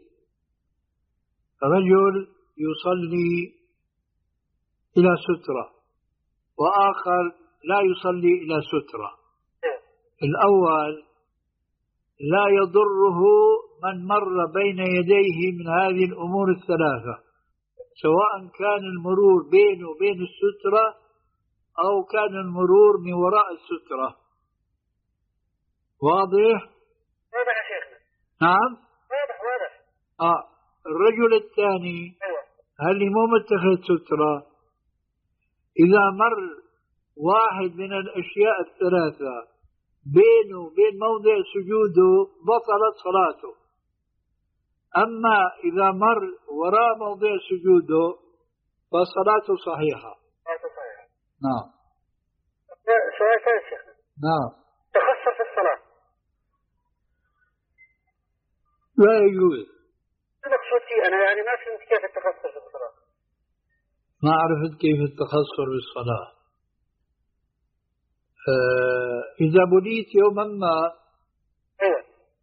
رجل يصلي إلى سترة وآخر لا يصلي إلى سترة. الأول لا يضره من مر بين يديه من هذه الأمور الثلاثة، سواء كان المرور بينه وبين السترة أو كان المرور من وراء السترة. واضح؟ واضح يا شيخنا. نعم؟ واضح واضح. آه الرجل الثاني هل مو متخذ سترة، إذا مر واحد من الأشياء الثلاثة بينه وبين موضع سجوده بطلت صلاته. أما إذا مر وراء موضع سجوده فصلاته صحيحة. صلاته صحيحة. نعم. سؤال ثاني شيخنا. نعم. تخسر في الصلاة لا يجوز. المقصود فيه أنا يعني ما فهمت كيف التخسر في الصلاة. ما عرفت كيف التخسر بالصلاة. آه إذا بليت يوما ما أيوة.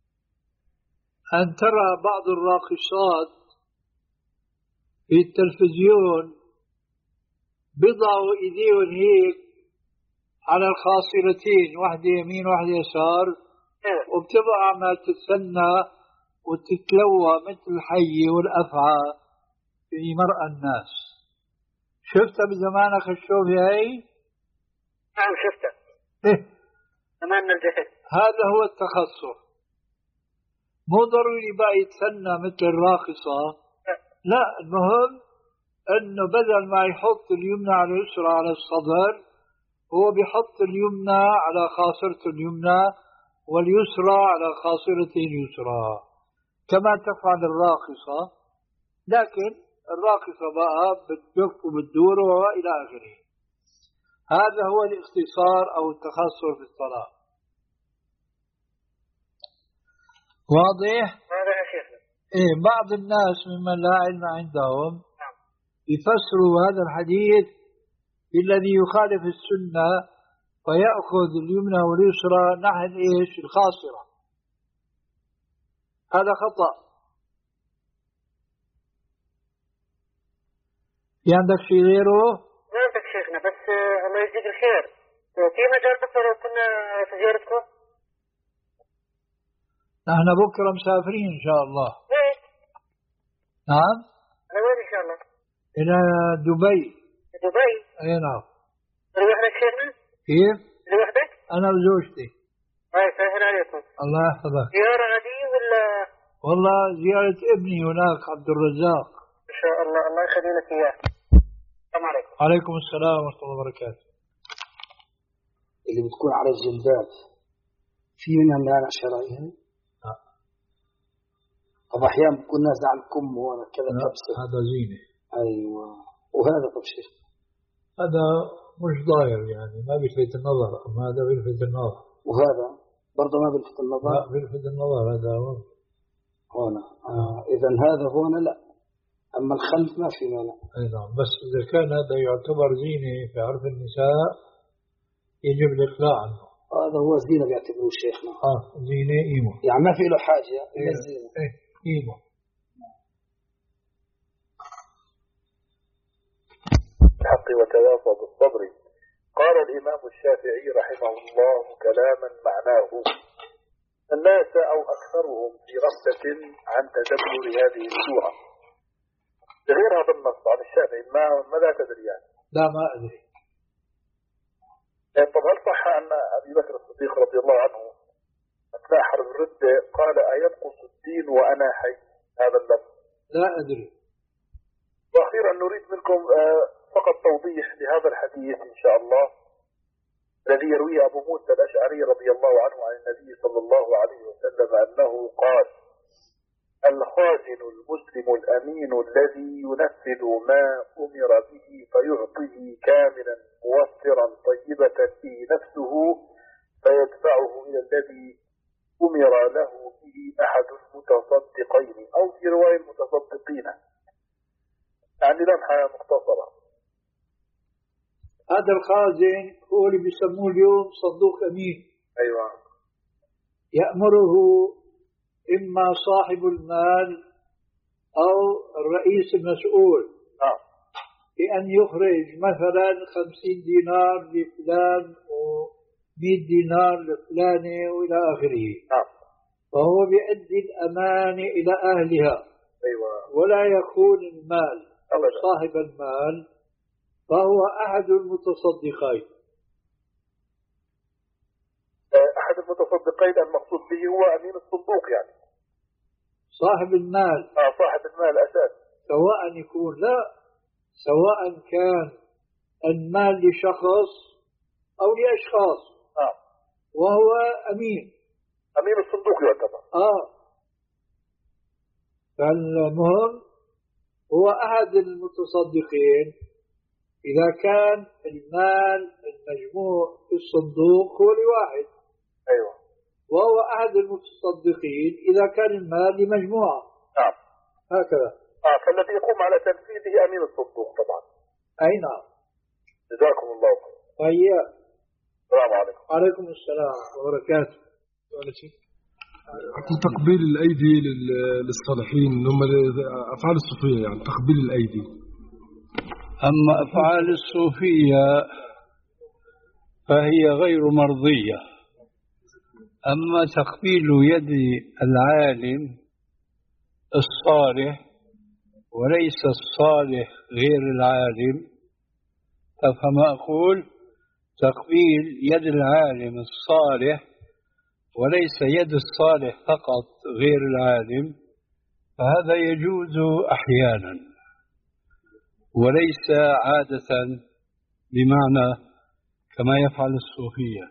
أن ترى بعض الراقصات في التلفزيون بضعوا إيديهم هيك على الخاصرتين، واحدة يمين واحدة يسار، أيوة. وبتبقى عم تتسنى وتتلوى مثل الحي والأفعى في مرأى الناس. شفتها بزمانك الشوفي هاي؟ نعم شفتها. إيه؟ أمامنا الجسد. هذا هو التخصص. مو ضروري بقى يتسنى مثل الراقصة، لا، المهم انه بدل ما يحط اليمنى على اليسرى على الصدر هو بيحط اليمنى على خاصرته اليمنى واليسرى على خاصرته اليسرى كما تفعل الراقصة، لكن الراقصة بقى بتدف وبتدور وإلى آخره. هذا هو الاختصار أو التخصص في الصلاة. واضح؟ واضح يا شيخ. إيه، بعض الناس ممن لا علم عندهم يفسروا هذا الحديث بالذي يخالف السنة ويأخذ اليمنى واليسرى نحو إيش؟ الخاصرة. هذا خطأ. في عندك شيء غيره؟ ما عندك شيخنا، بس الله يجزيك الخير. في مجال بكرة لو كنا في زيارتكم؟ نحن بكرة مسافرين إن شاء الله. وين؟ نعم؟ على وين إن شاء الله؟ إلى دبي. دبي؟ أي نعم. لوحدك شيخنا؟ كيف؟ لوحدك؟ أنا وزوجتي. هاي سهل عليكم. الله يحفظك. زيارة عادية ولا؟ والله زيارة ابني هناك عبد الرزاق. إن شاء الله، الله يخلي لك إياه. السلام عليكم. عليكم السلام ورحمة الله وبركاته. اللي بتكون على الجلباب في منها مانع شرعي؟ آه. طب أحيانا بكون نازع على الكم وأنا كذا كبسة. هذا زينة. أيوة. وهذا طب شيء هذا مش ضاير يعني، ما بيلفت النظر، أما هذا بيلفت النظر. وهذا برضه ما بيلفت النظر؟ لا بيلفت النظر هذا هنا. آه. إذا هذا هنا لا، أما الخلف ما في مانع. أي نعم، بس إذا كان هذا يعتبر زينة في عرف النساء يجب الإقلاع عنه. هذا هو زينة بيعتبروه شيخنا. آه زينة إيمو، يعني ما في له حاجة إلا إيه. الزينة. إيه إيمو. الحق وتواصوا بالصبر. قال الإمام الشافعي رحمه الله كلاما معناه: الناس أو أكثرهم في غفلة عن تدبر هذه السورة. غير هذا النص عن الشافعي ما ماذا تدري يعني؟ لا ما أدري. طب هل صح أن أبي بكر الصديق رضي الله عنه أن أثناء حرب الردة قال أينقص الدين وأنا حي؟ هذا اللفظ لا أدري. وأخيرا نريد منكم فقط توضيح لهذا الحديث إن شاء الله الذي يرويه أبو موسى الأشعري رضي الله عنه عن النبي صلى الله عليه وسلم أنه قال: الخازن المسلم الأمين الذي ينفذ ما أمر به فيعطيه كاملا موفرا طيبة به نفسه فيدفعه إلى الذي أمر له به أحد المتصدقين، أو في رواية المتصدقين، يعني لمحة مختصرة. هذا الخازن هو اللي بيسموه اليوم صندوق أمين. أيوة. يأمره إما صاحب المال أو الرئيس المسؤول آه. بأن يخرج مثلا خمسين دينار لفلان ومئة دينار لفلانة وإلى آخره. آه. فهو بيؤدي الأمان إلى أهلها. أيوة. ولا يكون المال أو أبدا. صاحب المال فهو أحد المتصدقين. أحد المتصدقين المقصود به هو أمين الصندوق يعني صاحب المال. آه صاحب المال أساس. سواء يكون لا سواء كان المال لشخص أو لأشخاص. آه. وهو أمين. أمين الصندوق يعتبر. آه. فالمهم هو أحد المتصدقين إذا كان المال المجموع في الصندوق هو لواحد. أيوة. وهو أحد المتصدقين إذا كان المال لمجموعة. نعم. هكذا. آه فالذي يقوم على تنفيذه أمين الصندوق طبعا. أي نعم. جزاكم الله خير. طيب. السلام عليكم. وعليكم السلام وبركاته. تقبيل الأيدي للصالحين هم أفعال الصوفية، يعني تقبيل الأيدي. أما أفعال الصوفية فهي غير مرضية. أما تقبيل يد العالم الصالح وليس الصالح غير العالم، تفهم أقول تقبيل يد العالم الصالح وليس يد الصالح فقط غير العالم، فهذا يجوز أحيانا وليس عادة بمعنى كما يفعل الصوفية.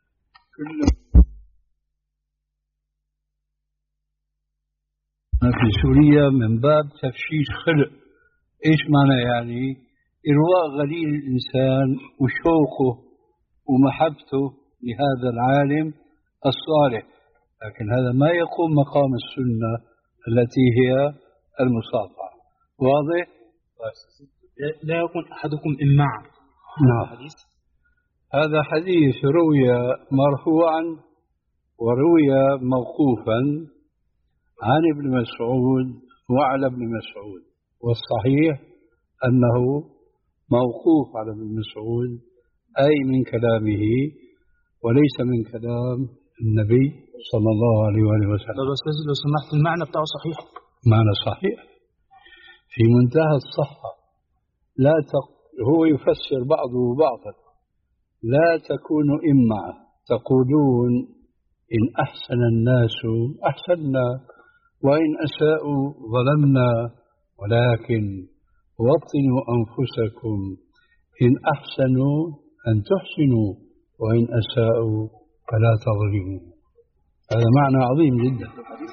في سوريا من باب تفشيش خلق. إيش معنى يعني؟ إرواء غليل الإنسان وشوقه ومحبته لهذا العالم الصالح، لكن هذا ما يقوم مقام السنة التي هي المصافحة. واضح؟ لا يكون أحدكم إماعا. نعم. هذا حديث روي مرفوعا وروي موقوفا عن ابن مسعود وعلى ابن مسعود، والصحيح أنه موقوف على ابن مسعود أي من كلامه وليس من كلام النبي صلى الله عليه وآله وسلم. طب أستاذ لو سمحت المعنى بتاعه صحيح؟ معنى صحيح في منتهى الصحة. لا تق... هو يفسر بعضه بعضا. لا تكونوا إمعة تقولون إن أحسن الناس أحسننا وإن أساءوا ظلمنا، ولكن وطنوا أنفسكم إن أحسنوا أن تحسنوا وإن أساءوا فلا تظلموا. هذا معنى عظيم جدا.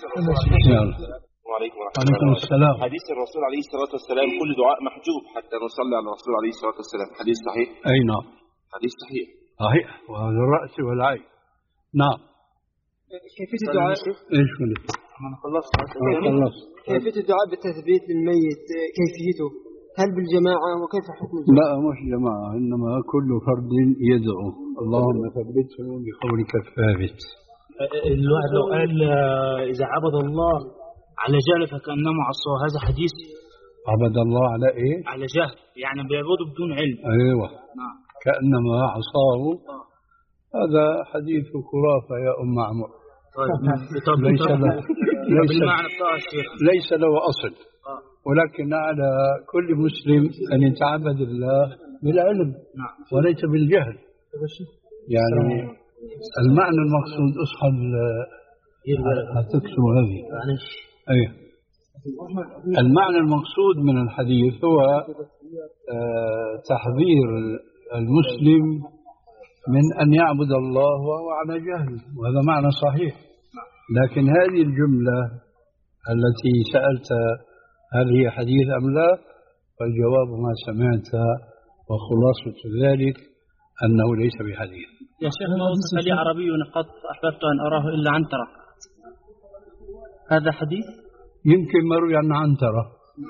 وعليكم وعليكم السلام. حديث الرسول عليه الصلاة والسلام كل دعاء محجوب حتى نصلي على الرسول عليه الصلاة والسلام، حديث صحيح؟ أي نعم. حديث صحيح. صحيح، وهذا الرأس والعين. نعم. كيفية الدعاء؟ إيش قلت؟ أنا خلصت. خلصت. كيفية الدعاء بالتثبيت للميت كيفيته؟ هل بالجماعة وكيف حكم الجماعة؟ لا مش جماعة، إنما كل فرد يدعو اللهم ثبته بقولك الثابت. الواحد لو قال إذا عبد الله على جهل فكأنما عصاه، هذا حديث. عبد الله على إيه؟ على جهل، يعني بيعبده بدون علم. أيوة. نعم. كأنما عصاه. آه. هذا حديث خرافة يا أم عمر. طيب ليس له ليس, ليس له أصل. آه. ولكن على كل مسلم أن يتعبد الله بالعلم. نعم. وليس بالجهل. يعني المعنى المقصود أصحى هتكسر هذه. أيه. المعنى المقصود من الحديث هو تحذير المسلم من أن يعبد الله وهو على جهل، وهذا معنى صحيح. لكن هذه الجملة التي سألت هل هي حديث أم لا، فالجواب ما سمعت، وخلاصة ذلك أنه ليس بحديث. يا شيخ ما وصف لي عربي قط أحببت أن أراه إلا عنترة، هذا حديث؟ يمكن مروي عن عنترة.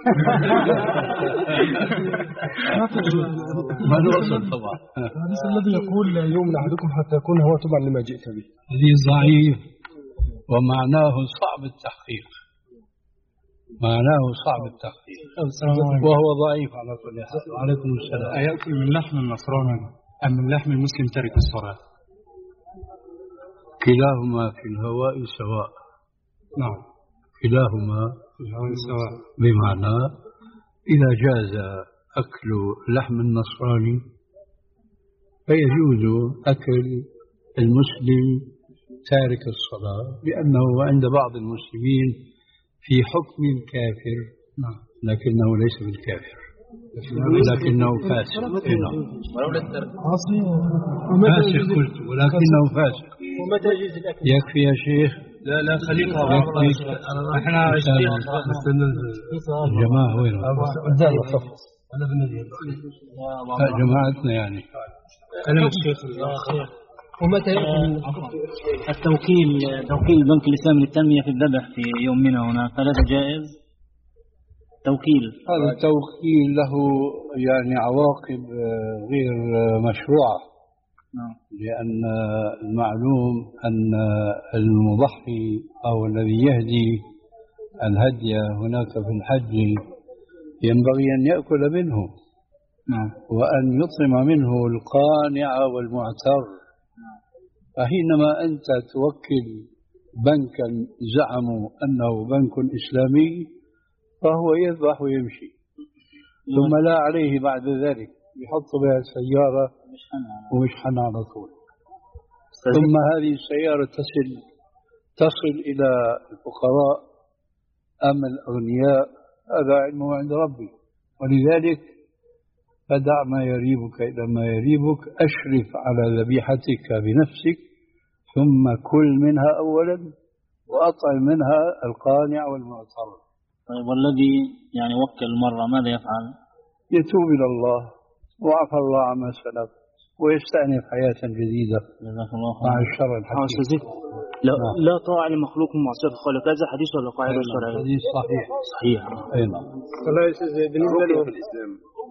ما نوصل طبعا. الحديث الذي يقول لا يؤمن أحدكم حتى يكون هو تبعا لما جئت به، هذه ضعيف ومعناه صعب التحقيق، معناه صعب التحقيق وهو ضعيف على كل حال. وعليكم السلام. أيأكل من لحم النصراني أم من لحم المسلم تارك الصلاة؟ كلاهما في الهواء سواء. نعم، كلاهما في الهواء سواء، بمعنى إذا جاز أكل لحم النصراني فيجوز أكل المسلم تارك الصلاة، لأنه عند بعض المسلمين في حكم الكافر، لكنه ليس بالكافر، ولكنه فاسق. فاسق قلت، ولكنه فاسق. ومتى يجوز الأكل؟ يكفي يا شيخ. لا لا خليك احنا الجماعة وين؟ جماعتنا يعني. كلام الشيخ. ومتى التوكيل توكيل البنك الإسلامي للتنمية في الذبح في يومنا هنا، فهذا جائز؟ توكيل هذا التوكيل له يعني عواقب غير مشروعة، لأن المعلوم أن المضحي أو الذي يهدي الهدي هناك في الحج ينبغي أن يأكل منه وأن يطعم منه القانع والمعتر. فحينما أنت توكل بنكا زعموا أنه بنك إسلامي فهو يذبح ويمشي، ثم لا عليه بعد ذلك يحط بها السيارة ويشحن على طول، ثم هذه السيارة تصل تصل إلى الفقراء أم الأغنياء، هذا علمه عند ربي. ولذلك فدع ما يريبك إلى ما يريبك، أشرف على ذبيحتك بنفسك، ثم كل منها أولا وأطعم منها القانع والمعتر. طيب والذي يعني وكل مرة ماذا يفعل؟ يتوب إلى الله وعفى الله عما سلف ويستأنف حياة جديدة مع الشرع الحكيم. لا, لا طاعة لمخلوق معصية الخالق، هذا حديث ولا قاعدة شرعية؟ حديث صحيح. صحيح. أيضا. بالنسبة له في الإسلام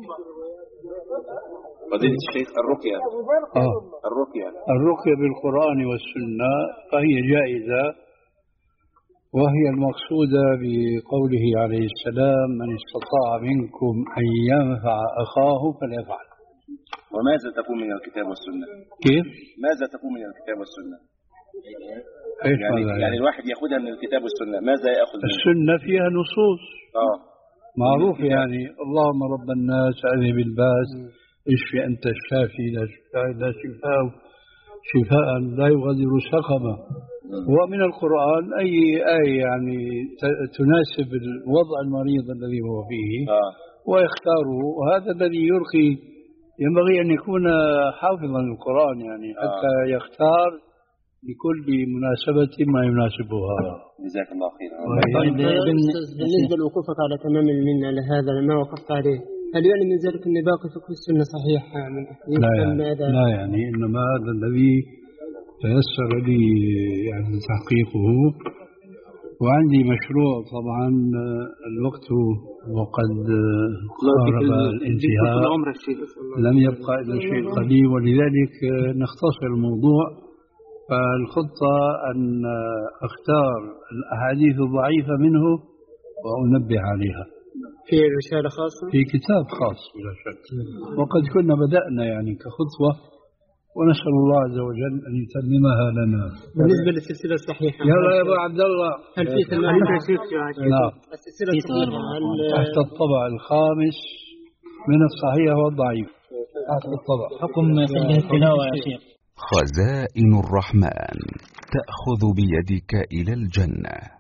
فضيلة الشيخ الرقية. آه. الرقية الرقية بالقرآن والسنة فهي جائزة، وهي المقصودة بقوله عليه السلام: من استطاع منكم أن ينفع أخاه فليفعل. وماذا تكون من الكتاب والسنة؟ كيف؟ ماذا تكون من الكتاب والسنة؟ يعني, يعني, يعني الواحد يأخذها من الكتاب والسنة، ماذا يأخذ منها؟ السنة فيها نصوص آه. معروف، يعني اللهم رب الناس أذهب الباس اشفي أنت الشافي لا شفاء إلا شفاء شفاء لا يغادر سقما. ومن القرآن أي آية يعني تناسب الوضع المريض الذي هو فيه آه. ويختاره، وهذا الذي يرقي ينبغي أن يكون حافظا للقرآن، يعني حتى آه. يختار لكل مناسبة ما يناسبها. جزاك الله خيرا. بالنسبة لوقوفك على تمام المنة لهذا ما وقفت عليه، هل يعني من ذلك أن باقي فقه السنة صحيح؟ من لا يعني, لا يعني إنما هذا الذي تيسر لي يعني تحقيقه، وعندي مشروع طبعا الوقت وقد قارب الانتهاء، لم يبقى إلا شيء قليل، ولذلك نختصر الموضوع. فالخطة أن أختار الأحاديث الضعيفة منه وأنبه عليها في رسالة خاصة، في كتاب خاص بلا شك، وقد كنا بدأنا يعني كخطوة، ونسأل الله عز وجل أن يتممها لنا. بالنسبة للسلسلة الصحيحة، يلا يا أبو عبد الله، هل في سلسلة نعم السلسلة الصحيحة تحت الطبع الخامس من الصحيح والضعيف تحت الطبع. حكم سجل التلاوة يا شيخ. خزائن الرحمن تأخذ بيدك إلى الجنة.